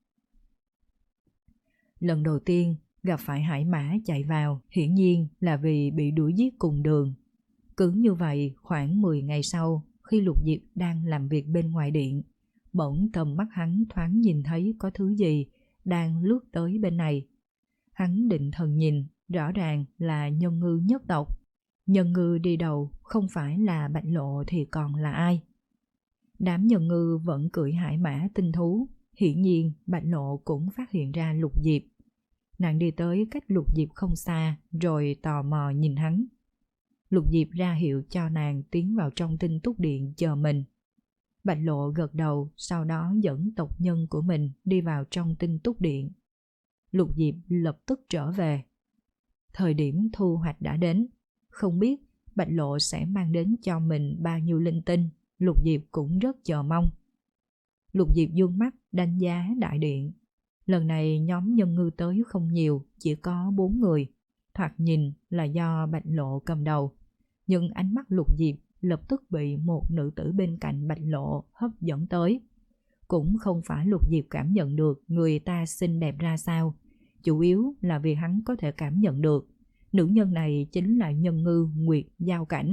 Lần đầu tiên gặp phải hải mã chạy vào, hiển nhiên là vì bị đuổi giết cùng đường. Cứ như vậy khoảng mười ngày sau, khi Lục Diệp đang làm việc bên ngoài điện, bỗng tầm mắt hắn thoáng nhìn thấy có thứ gì đang lướt tới bên này. Hắn định thần nhìn, rõ ràng là nhân ngư nhất tộc. Nhân ngư đi đầu, không phải là Bạch Lộ thì còn là ai? Đám nhân ngư vẫn cưỡi hải mã tinh thú. Hiển nhiên Bạch Lộ cũng phát hiện ra Lục Diệp. Nàng đi tới cách Lục Diệp không xa, rồi tò mò nhìn hắn. Lục Diệp ra hiệu cho nàng tiến vào trong tinh túc điện chờ mình. Bạch Lộ gật đầu, sau đó dẫn tộc nhân của mình đi vào trong tinh túc điện. Lục Diệp lập tức trở về. Thời điểm thu hoạch đã đến. Không biết Bạch Lộ sẽ mang đến cho mình bao nhiêu linh tinh, Lục Diệp cũng rất chờ mong. Lục Diệp dương mắt đánh giá đại điện. Lần này nhóm nhân ngư tới không nhiều, chỉ có bốn người. Thoạt nhìn là do Bạch Lộ cầm đầu. Nhưng ánh mắt Lục Diệp lập tức bị một nữ tử bên cạnh Bạch Lộ hấp dẫn tới. Cũng không phải Lục Diệp cảm nhận được người ta xinh đẹp ra sao, chủ yếu là vì hắn có thể cảm nhận được nữ nhân này chính là nhân ngư nguyệt giao cảnh.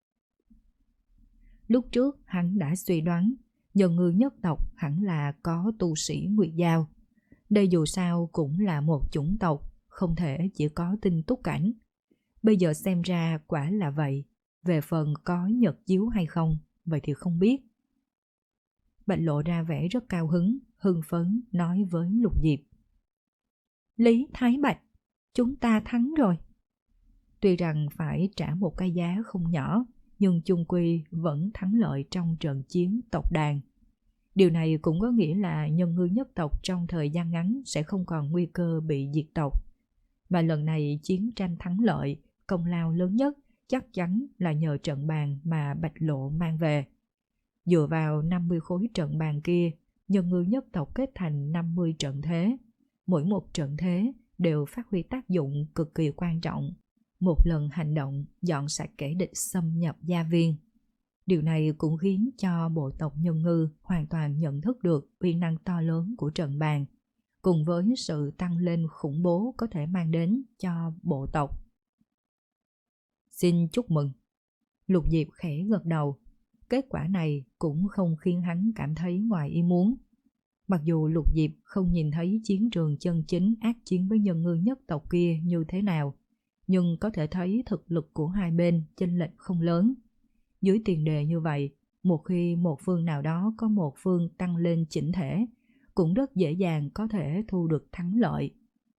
Lúc trước hắn đã suy đoán nhân ngư nhất tộc hẳn là có tu sĩ nguyệt giao. Đây dù sao cũng là một chủng tộc, không thể chỉ có Tinh Túc Cảnh. Bây giờ xem ra quả là vậy. Về phần có nhật chiếu hay không, vậy thì không biết. Bạch Lộ ra vẻ rất cao hứng, hưng phấn nói với Lục Diệp. Lý Thái Bạch, chúng ta thắng rồi. Tuy rằng phải trả một cái giá không nhỏ, nhưng chung quy vẫn thắng lợi trong trận chiến tộc đàn. Điều này cũng có nghĩa là nhân ngư nhất tộc trong thời gian ngắn sẽ không còn nguy cơ bị diệt tộc. Và lần này chiến tranh thắng lợi, công lao lớn nhất chắc chắn là nhờ trận bàn mà Bạch Lộ mang về. Dựa vào năm mươi khối trận bàn kia, nhân ngư nhất tộc kết thành năm mươi trận thế. Mỗi một trận thế đều phát huy tác dụng cực kỳ quan trọng. Một lần hành động dọn sạch kẻ địch xâm nhập gia viên. Điều này cũng khiến cho bộ tộc nhân ngư hoàn toàn nhận thức được uy năng to lớn của trận bàn, cùng với sự tăng lên khủng bố có thể mang đến cho bộ tộc. Xin chúc mừng. Lục Diệp khẽ gật đầu. Kết quả này cũng không khiến hắn cảm thấy ngoài ý muốn. Mặc dù Lục Diệp không nhìn thấy chiến trường chân chính ác chiến với nhân ngư nhất tộc kia như thế nào, nhưng có thể thấy thực lực của hai bên chênh lệch không lớn. Dưới tiền đề như vậy, một khi một phương nào đó có một phương tăng lên chỉnh thể, cũng rất dễ dàng có thể thu được thắng lợi.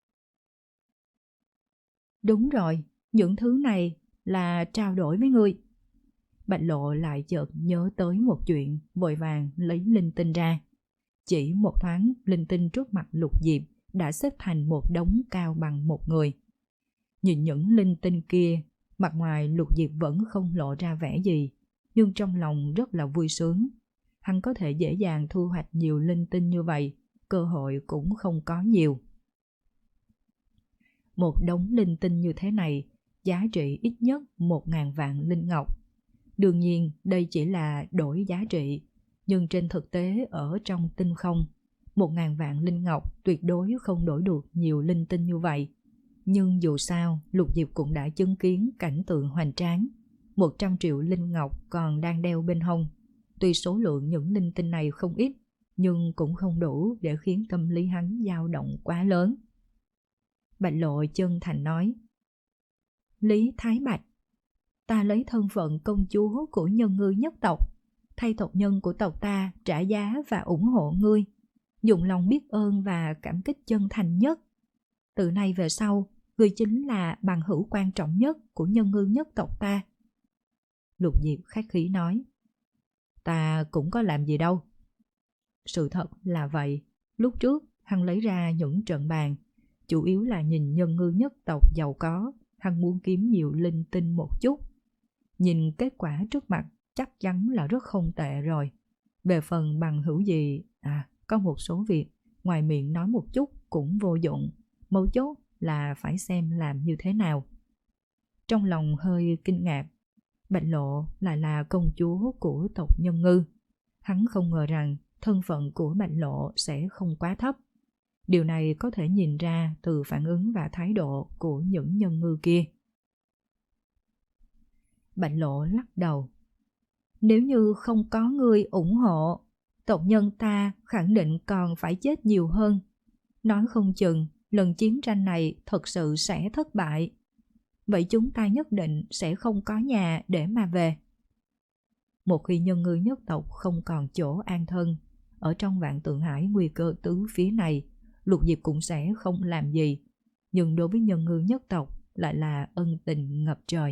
Đúng rồi, những thứ này là trao đổi với ngươi. Bạch Lộ lại chợt nhớ tới một chuyện, vội vàng lấy linh tinh ra. Chỉ một thoáng, linh tinh trước mặt Lục Diệp đã xếp thành một đống cao bằng một người. Nhìn những linh tinh kia, mặt ngoài Lục Diệp vẫn không lộ ra vẻ gì, nhưng trong lòng rất là vui sướng. Hắn có thể dễ dàng thu hoạch nhiều linh tinh như vậy, cơ hội cũng không có nhiều. Một đống linh tinh như thế này, giá trị ít nhất một ngàn vạn linh ngọc. Đương nhiên đây chỉ là đổi giá trị, nhưng trên thực tế ở trong tinh không, một ngàn vạn linh ngọc tuyệt đối không đổi được nhiều linh tinh như vậy. Nhưng dù sao, Lục Diệp cũng đã chứng kiến cảnh tượng hoành tráng. Một trăm triệu linh ngọc còn đang đeo bên hông. Tuy số lượng những linh tinh này không ít, nhưng cũng không đủ để khiến tâm lý hắn dao động quá lớn. Bạch Lộ chân thành nói. Lý Thái Bạch, ta lấy thân phận công chúa của nhân ngư nhất tộc, thay tộc nhân của tộc ta trả giá và ủng hộ ngươi, dùng lòng biết ơn và cảm kích chân thành nhất. Từ nay về sau, ngươi chính là bằng hữu quan trọng nhất của nhân ngư nhất tộc ta. Lục Diệp khách khí nói. Ta cũng có làm gì đâu. Sự thật là vậy. Lúc trước hắn lấy ra những trận bàn, chủ yếu là nhìn nhân ngư nhất tộc giàu có, hắn muốn kiếm nhiều linh tinh một chút. Nhìn kết quả trước mặt chắc chắn là rất không tệ rồi. Về phần bằng hữu gì, à, có một số việc ngoài miệng nói một chút cũng vô dụng. Mấu chốt là phải xem làm như thế nào. Trong lòng hơi kinh ngạc, Bạch Lộ lại là công chúa của tộc nhân ngư. Hắn không ngờ rằng thân phận của Bạch Lộ sẽ không quá thấp. Điều này có thể nhìn ra từ phản ứng và thái độ của những nhân ngư kia. Bạch Lộ lắc đầu. Nếu như không có người ủng hộ, tộc nhân ta khẳng định còn phải chết nhiều hơn. Nói không chừng lần chiến tranh này thật sự sẽ thất bại. Vậy chúng ta nhất định sẽ không có nhà để mà về. Một khi nhân ngư nhất tộc không còn chỗ an thân, ở trong Vạn Tượng Hải nguy cơ tứ phía này, Lục Diệp cũng sẽ không làm gì. Nhưng đối với nhân ngư nhất tộc lại là ân tình ngập trời.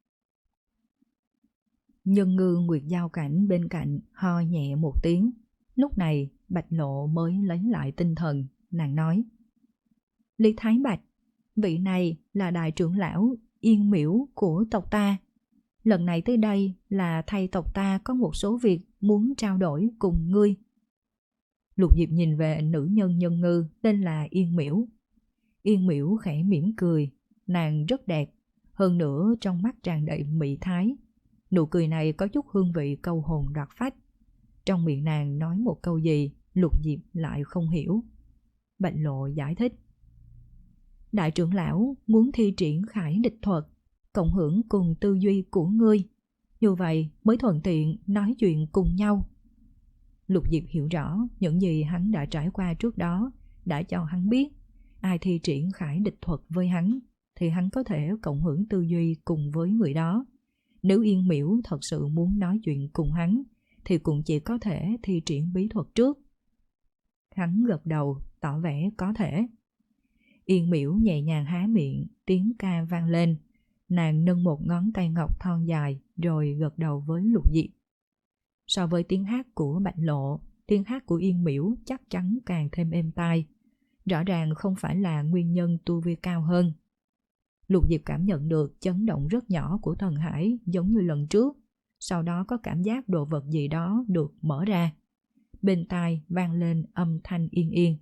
Nhân ngư Nguyệt Giao Cảnh bên cạnh ho nhẹ một tiếng. Lúc này Bạch Lộ mới lấy lại tinh thần. Nàng nói. Lý Thái Bạch, vị này là đại trưởng lão Yên Miễu của tộc ta. Lần này tới đây là thay tộc ta có một số việc muốn trao đổi cùng ngươi. Lục Diệp nhìn về nữ nhân nhân ngư tên là Yên Miễu. Yên Miễu khẽ mỉm cười. Nàng rất đẹp, hơn nữa trong mắt tràn đầy mị thái. Nụ cười này có chút hương vị câu hồn đoạt phách. Trong miệng nàng nói một câu gì, Lục Diệp lại không hiểu. Bạch Lộ giải thích. Đại trưởng lão muốn thi triển khải địch thuật, cộng hưởng cùng tư duy của ngươi. Như vậy mới thuận tiện nói chuyện cùng nhau. Lục Diệp hiểu rõ những gì hắn đã trải qua trước đó, đã cho hắn biết ai thi triển khải địch thuật với hắn thì hắn có thể cộng hưởng tư duy cùng với người đó. Nếu Yên Miễu thật sự muốn nói chuyện cùng hắn thì cũng chỉ có thể thi triển bí thuật trước. Hắn gật đầu, tỏ vẻ có thể. Yên Miễu nhẹ nhàng há miệng, tiếng ca vang lên. Nàng nâng một ngón tay ngọc thon dài rồi gật đầu với Lục Diệp. So với tiếng hát của Bạch Lộ, tiếng hát của Yên Miễu chắc chắn càng thêm êm tai. Rõ ràng không phải là nguyên nhân tu vi cao hơn. Lục Diệp cảm nhận được chấn động rất nhỏ của thần hải giống như lần trước. Sau đó có cảm giác đồ vật gì đó được mở ra. Bên tai vang lên âm thanh yên yên.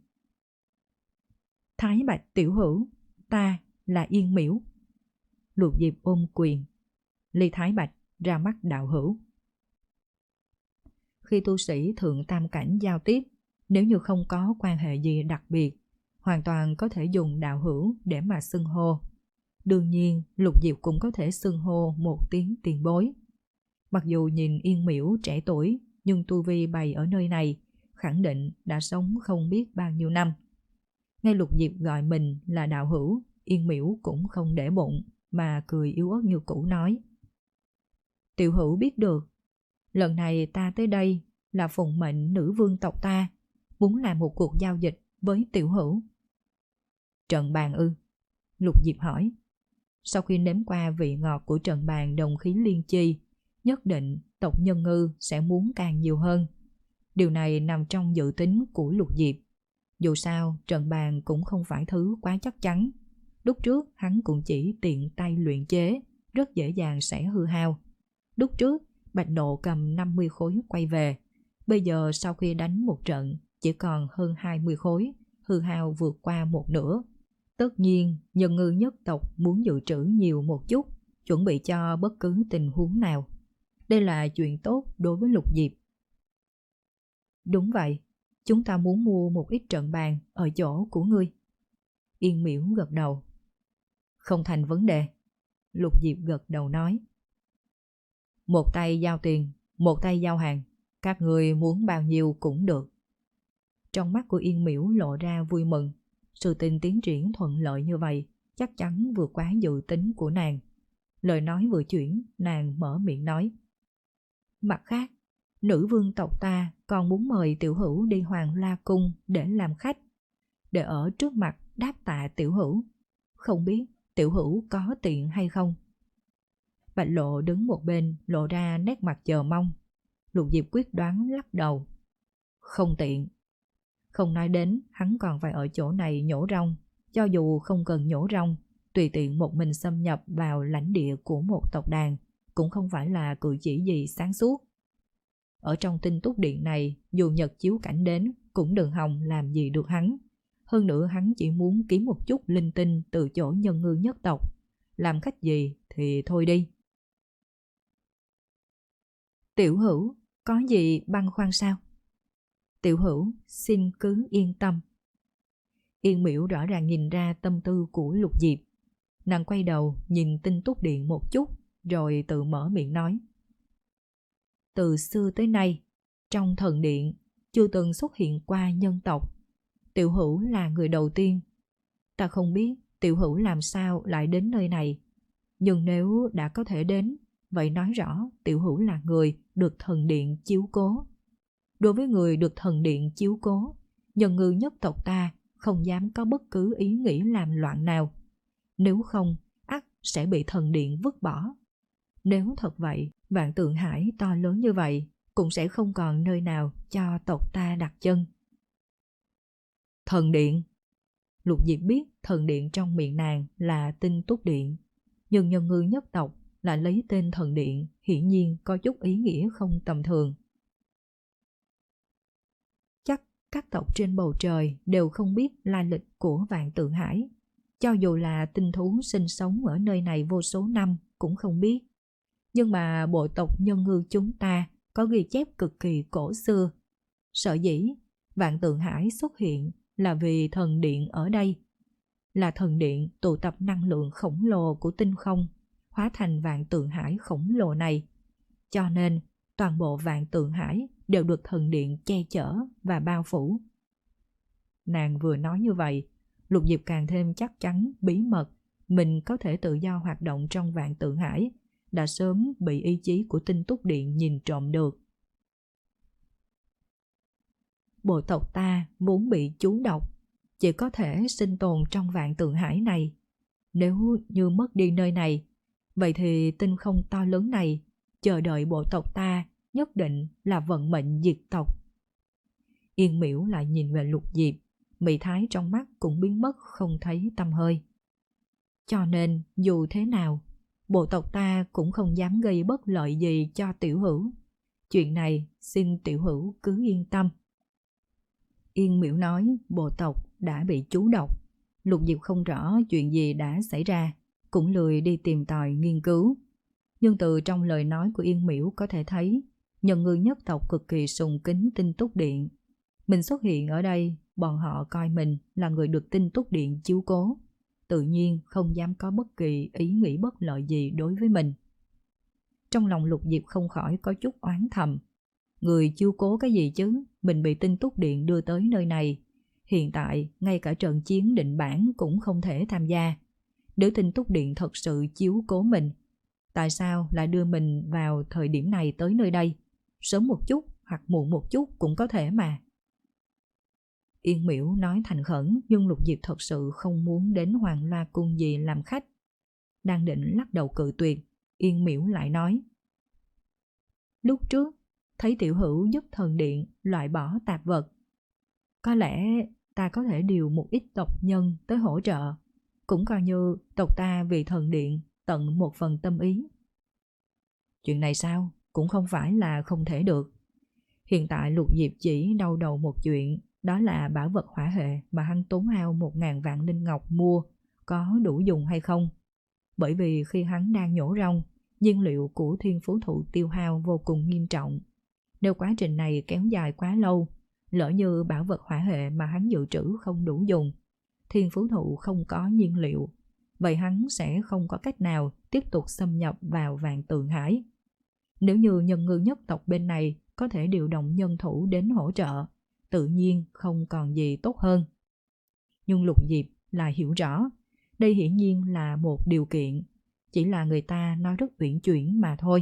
Thái Bạch tiểu hữu, ta là Yên Miễu. Lục Diệp ôm quyền. Ly Thái Bạch ra mắt đạo hữu. Khi tu sĩ thượng tam cảnh giao tiếp, nếu như không có quan hệ gì đặc biệt, hoàn toàn có thể dùng đạo hữu để mà xưng hô. Đương nhiên, Lục Diệp cũng có thể xưng hô một tiếng tiền bối. Mặc dù nhìn Yên Miễu trẻ tuổi, nhưng tu vi bày ở nơi này, khẳng định đã sống không biết bao nhiêu năm. Ngay Lục Diệp gọi mình là đạo hữu, Yên Miễu cũng không để bụng, mà cười yếu ớt như cũ nói. Tiểu hữu biết được, lần này ta tới đây là phụng mệnh nữ vương tộc ta, muốn làm một cuộc giao dịch với tiểu hữu. Trận bàn ư? Lục Diệp hỏi. Sau khi nếm qua vị ngọt của trận bàn đồng khí liên chi, nhất định tộc Nhân Ngư sẽ muốn càng nhiều hơn. Điều này nằm trong dự tính của Lục Diệp. Dù sao, trận bàn cũng không phải thứ quá chắc chắn. Lúc trước hắn cũng chỉ tiện tay luyện chế, rất dễ dàng sẽ hư hao. Lúc trước, Bạch Nộ cầm năm mươi khối quay về. Bây giờ sau khi đánh một trận, chỉ còn hơn hai mươi khối, hư hao vượt qua một nửa. Tất nhiên, Nhân Ngư nhất tộc muốn dự trữ nhiều một chút, chuẩn bị cho bất cứ tình huống nào. Đây là chuyện tốt đối với Lục Diệp. Đúng vậy, chúng ta muốn mua một ít trận bàn ở chỗ của ngươi. Yên Miễu gật đầu. Không thành vấn đề. Lục Diệp gật đầu nói. Một tay giao tiền, một tay giao hàng. Các người muốn bao nhiêu cũng được. Trong mắt của Yên Miễu lộ ra vui mừng. Sự tình tiến triển thuận lợi như vậy chắc chắn vượt quá dự tính của nàng. Lời nói vừa chuyển, nàng mở miệng nói. Mặt khác, nữ vương tộc ta còn muốn mời tiểu hữu đi Hoàng La Cung để làm khách, để ở trước mặt đáp tạ tiểu hữu. Không biết tiểu hữu có tiện hay không? Bạch Lộ đứng một bên lộ ra nét mặt chờ mong. Lục Diệp quyết đoán lắc đầu. Không tiện. Không nói đến hắn còn phải ở chỗ này nhổ rong. Cho dù không cần nhổ rong, tùy tiện một mình xâm nhập vào lãnh địa của một tộc đàn cũng không phải là cử chỉ gì sáng suốt. Ở trong Tinh Túc Điện này, dù Nhật chiếu cảnh đến cũng đừng hòng làm gì được hắn. Hơn nữa hắn chỉ muốn kiếm một chút linh tinh từ chỗ Nhân Ngư nhất tộc. Làm khách gì thì thôi đi. Tiểu hữu, có gì băn khoăn sao? Tiểu hữu, xin cứ yên tâm. Yên Miễu rõ ràng nhìn ra tâm tư của Lục Diệp. Nàng quay đầu nhìn Tinh Túc Điện một chút, rồi tự mở miệng nói. Từ xưa tới nay, trong thần điện chưa từng xuất hiện qua nhân tộc. Tiểu hữu là người đầu tiên. Ta không biết tiểu hữu làm sao lại đến nơi này. Nhưng nếu đã có thể đến, vậy nói rõ tiểu hữu là người được thần điện chiếu cố. Đối với người được thần điện chiếu cố, Nhân Ngư nhất tộc ta không dám có bất cứ ý nghĩ làm loạn nào. Nếu không, ắt sẽ bị thần điện vứt bỏ. Nếu thật vậy, Vạn Tượng Hải to lớn như vậy cũng sẽ không còn nơi nào cho tộc ta đặt chân. Thần điện. Lục Diệp biết thần điện trong miệng nàng là Tinh Túc Điện, nhưng Nhân Ngư nhất tộc lại lấy tên thần điện, hiển nhiên có chút ý nghĩa không tầm thường. Chắc các tộc trên bầu trời đều không biết lai lịch của Vạn Tượng Hải. Cho dù là tinh thú sinh sống ở nơi này vô số năm cũng không biết. Nhưng mà bộ tộc Nhân Ngư chúng ta có ghi chép cực kỳ cổ xưa. Sở dĩ Vạn Tượng Hải xuất hiện là vì thần điện ở đây. Là thần điện tụ tập năng lượng khổng lồ của tinh không, hóa thành Vạn Tượng Hải khổng lồ này. Cho nên toàn bộ Vạn Tượng Hải đều được thần điện che chở và bao phủ. nàng vừa nói như vậy, Lục Diệp càng thêm chắc chắn bí mật mình có thể tự do hoạt động trong Vạn Tượng Hải đã sớm bị ý chí của Tinh Túc Điện nhìn trộm được. Bộ tộc ta vốn bị chú độc, chỉ có thể sinh tồn trong Vạn Tượng Hải này. Nếu như mất đi nơi này, vậy thì tinh không to lớn này chờ đợi bộ tộc ta nhất định là vận mệnh diệt tộc. Yên Miễu lại nhìn về Lục Diệp, mị thái trong mắt cũng biến mất không thấy tăm hơi. Cho nên dù thế nào, bộ tộc ta cũng không dám gây bất lợi gì cho tiểu hữu. Chuyện này xin tiểu hữu cứ yên tâm. Yên Miễu nói bộ tộc đã bị chú độc. Lục Diệp không rõ chuyện gì đã xảy ra, cũng lười đi tìm tòi nghiên cứu. Nhưng từ trong lời nói của Yên Miễu có thể thấy nhân ngư nhất tộc cực kỳ sùng kính Tinh Túc Điện. Mình xuất hiện ở đây, bọn họ coi mình là người được Tinh Túc Điện chiếu cố, tự nhiên không dám có bất kỳ ý nghĩ bất lợi gì đối với mình. Trong lòng Lục Diệp không khỏi có chút oán thầm. Người chiếu cố cái gì chứ, mình bị Tinh Túc Điện đưa tới nơi này. Hiện tại, ngay cả trận chiến định bản cũng không thể tham gia. Nếu Tinh Túc Điện thật sự chiếu cố mình, tại sao lại đưa mình vào thời điểm này tới nơi đây? Sớm một chút hoặc muộn một chút cũng có thể mà. Yên Miễu nói thành khẩn, nhưng Lục Diệp thật sự không muốn đến Hoàng Loa Cung gì làm khách. Đang định lắc đầu cự tuyệt, Yên Miễu lại nói: Lúc trước, thấy tiểu hữu giúp thần điện loại bỏ tạp vật. Có lẽ ta có thể điều một ít tộc nhân tới hỗ trợ, cũng coi như tộc ta vì thần điện tận một phần tâm ý. Chuyện này sao? Cũng không phải là không thể được. Hiện tại Lục Diệp chỉ đau đầu một chuyện, đó là bảo vật hỏa hệ mà hắn tốn hao một ngàn vạn linh ngọc mua có đủ dùng hay không. Bởi vì khi hắn đang nhổ rong, nhiên liệu của Thiên Phú Thụ tiêu hao vô cùng nghiêm trọng. Nếu quá trình này kéo dài quá lâu, lỡ như bảo vật hỏa hệ mà hắn dự trữ không đủ dùng, Thiên Phú Thụ không có nhiên liệu, vậy hắn sẽ không có cách nào tiếp tục xâm nhập vào Vạn Tượng Hải. Nếu như nhân ngư nhất tộc bên này có thể điều động nhân thủ đến hỗ trợ, tự nhiên không còn gì tốt hơn. Nhưng Lục Diệp là hiểu rõ, đây hiển nhiên là một điều kiện, chỉ là người ta nói rất uyển chuyển mà thôi.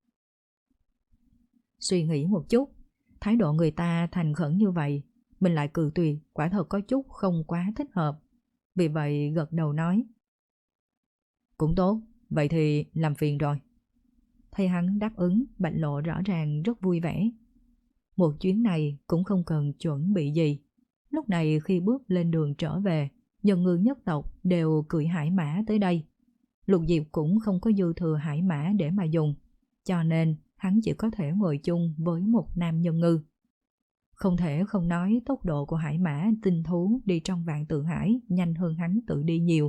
Suy nghĩ một chút, thái độ người ta thành khẩn như vậy, mình lại cự tuyệt, quả thật có chút không quá thích hợp. Vì vậy gật đầu nói: Cũng tốt, vậy thì làm phiền rồi. Thấy hắn đáp ứng, Bạch Lộ rõ ràng rất vui vẻ. Một chuyến này cũng không cần chuẩn bị gì. Lúc này khi bước lên đường trở về, nhân ngư nhất tộc đều cưỡi hải mã tới đây. Lục Diệp cũng không có dư thừa hải mã để mà dùng, cho nên hắn chỉ có thể ngồi chung với một nam nhân ngư. Không thể không nói tốc độ của hải mã tinh thú đi trong Vạn Tượng Hải nhanh hơn hắn tự đi nhiều.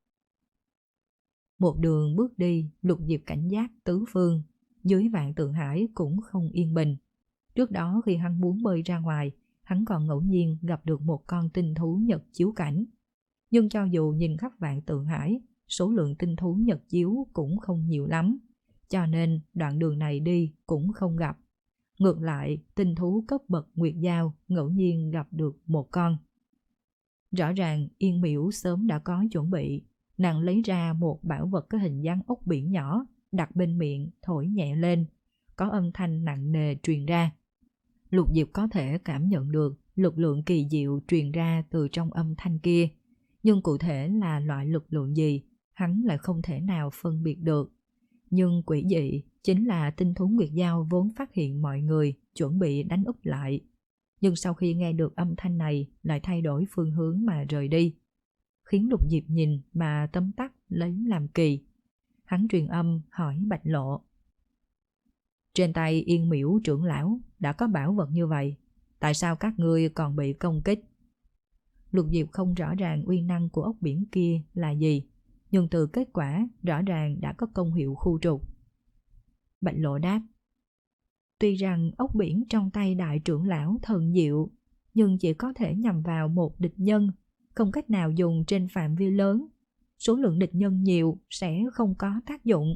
Một đường bước đi, Lục Diệp cảnh giác tứ phương, dưới Vạn Tượng Hải cũng không yên bình. Trước đó khi hắn muốn bơi ra ngoài, hắn còn ngẫu nhiên gặp được một con tinh thú nhật chiếu cảnh. Nhưng cho dù nhìn khắp Vạn Tượng Hải, số lượng tinh thú nhật chiếu cũng không nhiều lắm, cho nên đoạn đường này đi cũng không gặp. Ngược lại, tinh thú cấp bậc nguyệt giao ngẫu nhiên gặp được một con. Rõ ràng Yên Miễu sớm đã có chuẩn bị, nàng lấy ra một bảo vật có hình dáng ốc biển nhỏ, đặt bên miệng, thổi nhẹ lên, có âm thanh nặng nề truyền ra. Lục Diệp có thể cảm nhận được lực lượng kỳ diệu truyền ra từ trong âm thanh kia, nhưng cụ thể là loại lực lượng gì, hắn lại không thể nào phân biệt được. Nhưng quỷ dị chính là tinh thú nguyệt giao vốn phát hiện mọi người chuẩn bị đánh úp lại, nhưng sau khi nghe được âm thanh này lại thay đổi phương hướng mà rời đi, khiến Lục Diệp nhìn mà tấm tắc lấy làm kỳ. Hắn truyền âm hỏi Bạch Lộ: Trên tay Yên Miễu trưởng lão đã có bảo vật như vậy, tại sao các ngươi còn bị công kích? Lục Diệp không rõ ràng uy năng của ốc biển kia là gì, nhưng từ kết quả rõ ràng đã có công hiệu khu trục. Bạch Lộ đáp: Tuy rằng ốc biển trong tay đại trưởng lão thần diệu, nhưng chỉ có thể nhằm vào một địch nhân, không cách nào dùng trên phạm vi lớn. Số lượng địch nhân nhiều sẽ không có tác dụng.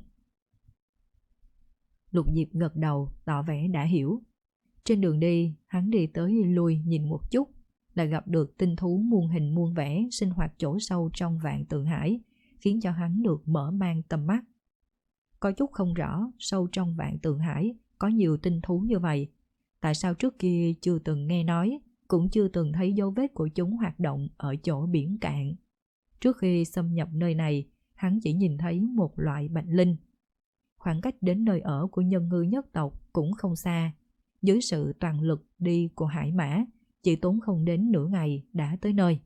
Lục Diệp gật đầu tỏ vẻ đã hiểu. Trên đường đi, hắn đi tới lui nhìn một chút, lại gặp được tinh thú muôn hình muôn vẻ sinh hoạt chỗ sâu trong vạn tượng hải, khiến cho hắn được mở mang tầm mắt. Có chút không rõ sâu trong vạn tượng hải có nhiều tinh thú như vậy. Tại sao trước kia chưa từng nghe nói, cũng chưa từng thấy dấu vết của chúng hoạt động ở chỗ biển cạn. Trước khi xâm nhập nơi này, hắn chỉ nhìn thấy một loại bạch linh. Khoảng cách đến nơi ở của nhân ngư nhất tộc cũng không xa. Dưới sự toàn lực đi của hải mã, chỉ tốn không đến nửa ngày đã tới nơi.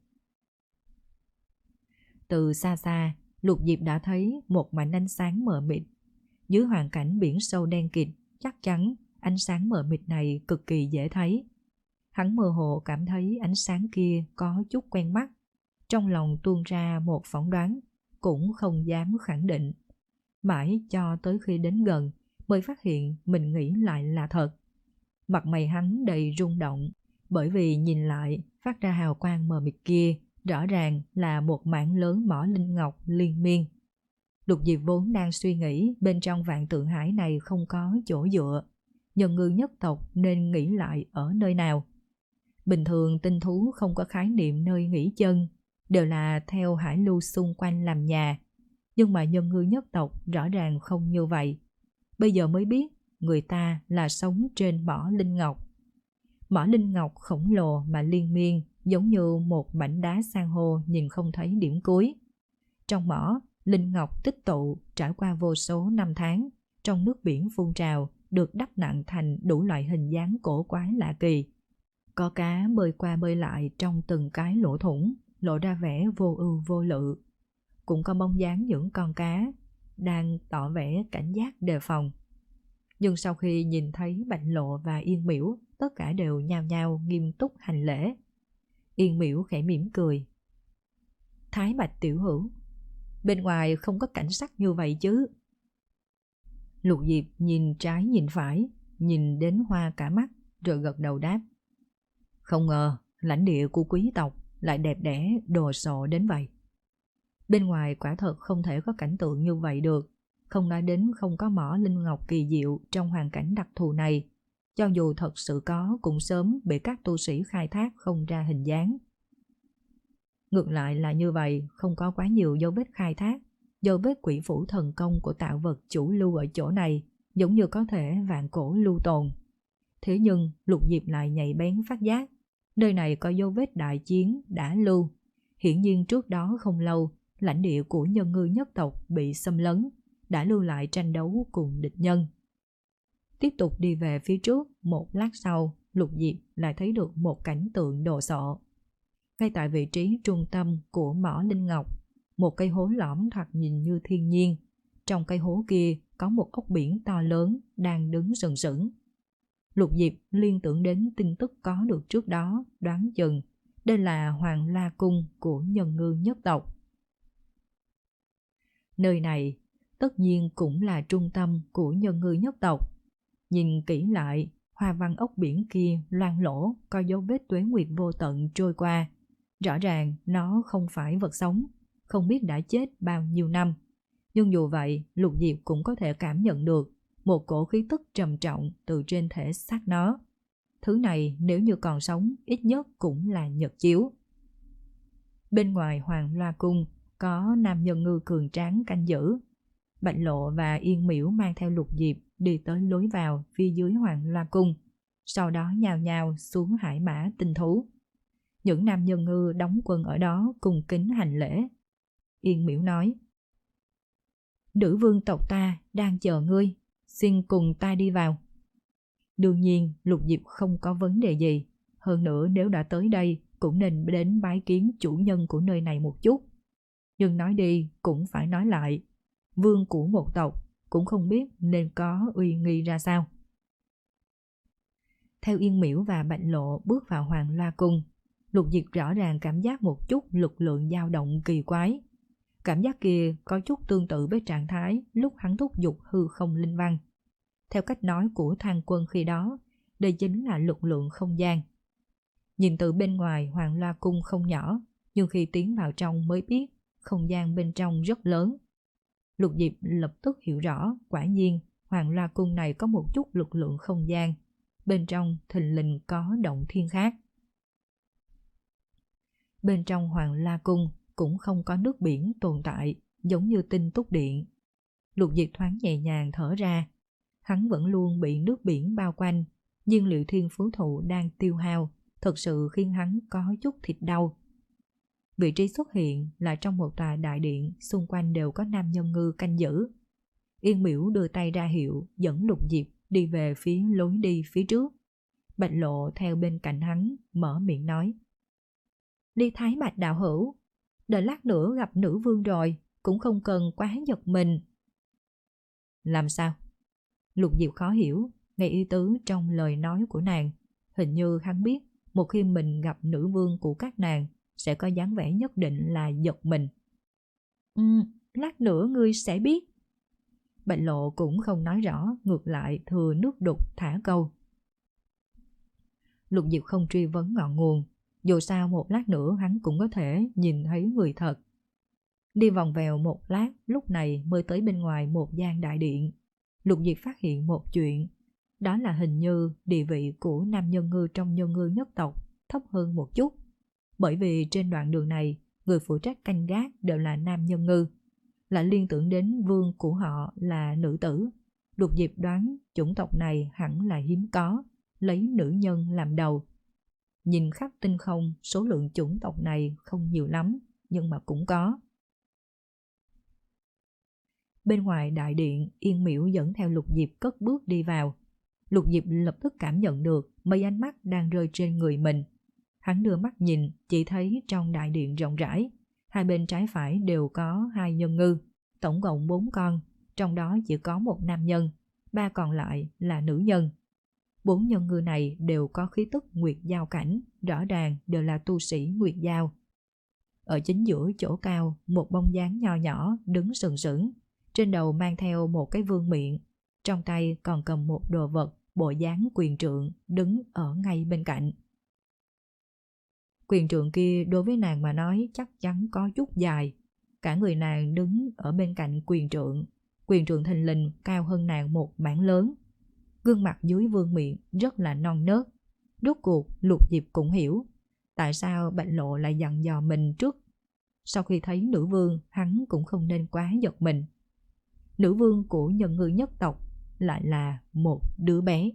Từ xa xa, Lục Diệp đã thấy một mảnh ánh sáng mờ mịt. Dưới hoàn cảnh biển sâu đen kịt, chắc chắn ánh sáng mờ mịt này cực kỳ dễ thấy. Hắn mơ hồ cảm thấy ánh sáng kia có chút quen mắt. Trong lòng tuôn ra một phỏng đoán, cũng không dám khẳng định. Mãi cho tới khi đến gần mới phát hiện mình nghĩ lại là thật. Mặt mày hắn đầy rung động, bởi vì nhìn lại phát ra hào quang mờ mịt kia rõ ràng là một mảng lớn mỏ linh ngọc liên miên. Lục Diệp vốn đang suy nghĩ bên trong vạn tượng hải này không có chỗ dựa, nhân ngư nhất tộc nên nghỉ lại ở nơi nào. Bình thường tinh thú không có khái niệm nơi nghỉ chân, đều là theo hải lưu xung quanh làm nhà. Nhưng mà nhân ngư nhất tộc rõ ràng không như vậy. Bây giờ mới biết người ta là sống trên mỏ linh ngọc. Mỏ linh ngọc khổng lồ mà liên miên, giống như một mảnh đá san hô nhìn không thấy điểm cuối. Trong mỏ, linh ngọc tích tụ trải qua vô số năm tháng, trong nước biển phun trào, được đắp nặng thành đủ loại hình dáng cổ quái lạ kỳ. Có cá bơi qua bơi lại trong từng cái lỗ thủng, lộ ra vẻ vô ưu vô lự. Cũng có bóng dáng những con cá đang tỏ vẻ cảnh giác đề phòng. Nhưng sau khi nhìn thấy Bạch Lộ và Yên Miễu, tất cả đều nhao nhao nghiêm túc hành lễ. Yên Miễu khẽ mỉm cười. Thái Bạch tiểu hữu, bên ngoài không có cảnh sắc như vậy chứ? Lục Diệp nhìn trái nhìn phải, nhìn đến hoa cả mắt, rồi gật đầu đáp. Không ngờ lãnh địa của quý tộc lại đẹp đẽ đồ sộ đến vậy. Bên ngoài quả thật không thể có cảnh tượng như vậy được. Không nói đến không có mỏ linh ngọc kỳ diệu trong hoàn cảnh đặc thù này. Cho dù thật sự có cũng sớm bị các tu sĩ khai thác không ra hình dáng. Ngược lại là như vậy, không có quá nhiều dấu vết khai thác. Dấu vết quỷ phủ thần công của tạo vật chủ lưu ở chỗ này giống như có thể vạn cổ lưu tồn. Thế nhưng Lục Diệp lại nhạy bén phát giác, nơi này có dấu vết đại chiến đã lưu. Hiển nhiên trước đó không lâu, lãnh địa của nhân ngư nhất tộc bị xâm lấn, đã lưu lại tranh đấu cùng địch nhân. Tiếp tục đi về phía trước, một lát sau, Lục Diệp lại thấy được một cảnh tượng đồ sộ. Ngay tại vị trí trung tâm của mỏ linh ngọc, một cây hố lõm thoạt nhìn như thiên nhiên. Trong cây hố kia có một ốc biển to lớn đang đứng sừng sững. Lục Diệp liên tưởng đến tin tức có được trước đó, đoán chừng đây là Hoàng La Cung của nhân ngư nhất tộc. Nơi này tất nhiên cũng là trung tâm của nhân ngư nhất tộc. Nhìn kỹ lại, hoa văn ốc biển kia loang lỗ có dấu vết tuế nguyệt vô tận trôi qua. Rõ ràng nó không phải vật sống, không biết đã chết bao nhiêu năm. Nhưng dù vậy, Lục Diệp cũng có thể cảm nhận được một cổ khí tức trầm trọng từ trên thể xác nó. Thứ này nếu như còn sống, ít nhất cũng là nhật chiếu. Bên ngoài Hoàng Loa Cung có nam nhân ngư cường tráng canh giữ. Bạch Lộ và Yên Miễu mang theo Lục Diệp đi tới lối vào phía dưới Hoàng Loa Cung, sau đó nhào nhào xuống hải mã tinh thú. Những nam nhân ngư đóng quân ở đó cùng kính hành lễ. Yên Miễu nói: Nữ vương tộc ta đang chờ ngươi, xin cùng ta đi vào. Đương nhiên Lục Diệp không có vấn đề gì, hơn nữa nếu đã tới đây cũng nên đến bái kiến chủ nhân của nơi này một chút. Nhưng nói đi cũng phải nói lại, vương của một tộc cũng không biết nên có uy nghi ra sao. Theo Yên Miễu và Bạch Lộ bước vào Hoàng Loa Cung, Lục Diệp rõ ràng cảm giác một chút lực lượng dao động kỳ quái. Cảm giác kia có chút tương tự với trạng thái lúc hắn thúc giục hư không linh văn. Theo cách nói của Thang Quân khi đó, đây chính là lực lượng không gian. Nhìn từ bên ngoài Hoàng Loa Cung không nhỏ, nhưng khi tiến vào trong mới biết không gian bên trong rất lớn. Lục Diệp lập tức hiểu rõ, quả nhiên Hoàng Loa Cung này có một chút lực lượng không gian, bên trong thình lình có động thiên khác. Bên trong Hoàng La Cung cũng không có nước biển tồn tại giống như Tinh Túc Điện. Lục Diệp thoáng nhẹ nhàng thở ra. Hắn vẫn luôn bị nước biển bao quanh, nhiên liệu thiên phú thụ đang tiêu hao, thật sự khiến hắn có chút thịt đau. Vị trí xuất hiện là trong một tòa đại điện, xung quanh đều có nam nhân ngư canh giữ. Yên Miễu đưa tay ra hiệu dẫn Lục Diệp đi về phía lối đi phía trước. Bạch Lộ theo bên cạnh hắn mở miệng nói: Ly Thái Bạch đạo hữu, đợi lát nữa gặp nữ vương rồi cũng không cần quá giật mình. Làm sao? Lục Diệp khó hiểu, nghe ý tứ trong lời nói của nàng. Hình như hắn biết một khi mình gặp nữ vương của các nàng sẽ có dáng vẻ nhất định là giật mình. Ừ, lát nữa ngươi sẽ biết. Bạch Lộ cũng không nói rõ, ngược lại thừa nước đục thả câu. Lục Diệp không truy vấn ngọn nguồn, dù sao một lát nữa hắn cũng có thể nhìn thấy người thật. Đi vòng vèo một lát, lúc này mới tới bên ngoài một gian đại điện. Lục Diệp phát hiện một chuyện, đó là hình như địa vị của nam nhân ngư trong nhân ngư nhất tộc thấp hơn một chút. Bởi vì trên đoạn đường này, người phụ trách canh gác đều là nam nhân ngư, lại liên tưởng đến vương của họ là nữ tử. Lục Diệp đoán chủng tộc này hẳn là hiếm có, lấy nữ nhân làm đầu. Nhìn khắp tinh không, số lượng chủng tộc này không nhiều lắm, nhưng mà cũng có. Bên ngoài đại điện, Yên Miễu dẫn theo Lục Diệp cất bước đi vào. Lục Diệp lập tức cảm nhận được mấy ánh mắt đang rơi trên người mình. Hắn đưa mắt nhìn, chỉ thấy trong đại điện rộng rãi, hai bên trái phải đều có hai nhân ngư, tổng cộng bốn con, trong đó chỉ có một nam nhân, ba còn lại là nữ nhân. Bốn nhân ngư này đều có khí tức nguyệt giao cảnh, rõ ràng đều là tu sĩ nguyệt giao. Ở chính giữa chỗ cao, một bông dáng nho nhỏ đứng sừng sững, trên đầu mang theo một cái vương miện, trong tay còn cầm một đồ vật bộ dáng quyền trượng đứng ở ngay bên cạnh. Quyền trượng kia đối với nàng mà nói chắc chắn có chút dài. Cả người nàng đứng ở bên cạnh quyền trượng, quyền trượng thình lình cao hơn nàng một mảng lớn. Gương mặt dưới vương miện rất là non nớt. Rốt cuộc Lục Diệp cũng hiểu tại sao Bạch Lộ lại dặn dò mình trước. Sau khi thấy nữ vương, hắn cũng không nên quá giật mình. Nữ vương của nhân ngư nhất tộc lại là một đứa bé.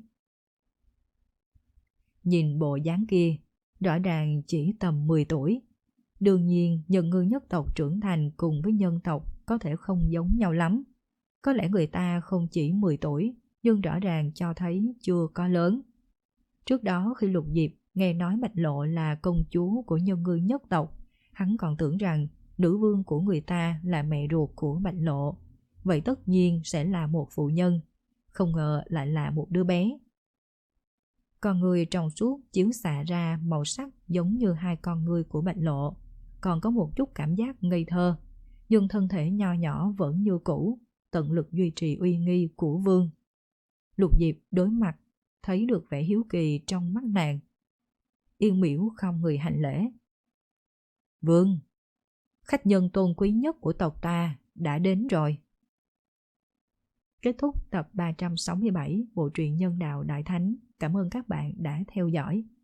Nhìn bộ dáng kia, rõ ràng chỉ tầm mười tuổi. Đương nhiên nhân ngư nhất tộc trưởng thành cùng với nhân tộc có thể không giống nhau lắm. Có lẽ người ta không chỉ mười tuổi, nhưng rõ ràng cho thấy chưa có lớn. Trước đó khi Lục Diệp nghe nói Bạch Lộ là công chúa của nhân ngư nhất tộc, hắn còn tưởng rằng nữ vương của người ta là mẹ ruột của Bạch Lộ. Vậy tất nhiên sẽ là một phụ nhân, không ngờ lại là một đứa bé. Con người trong suốt chiếu xạ ra màu sắc giống như hai con ngươi của Bạch Lộ, còn có một chút cảm giác ngây thơ, nhưng thân thể nho nhỏ vẫn như cũ, tận lực duy trì uy nghi của vương. Lục Diệp đối mặt, thấy được vẻ hiếu kỳ trong mắt nàng. Yên Miễu không người hành lễ. Vương, khách nhân tôn quý nhất của tộc ta đã đến rồi. Kết thúc tập ba trăm sáu mươi bảy bộ truyện Nhân Đạo Đại Thánh. Cảm ơn các bạn đã theo dõi.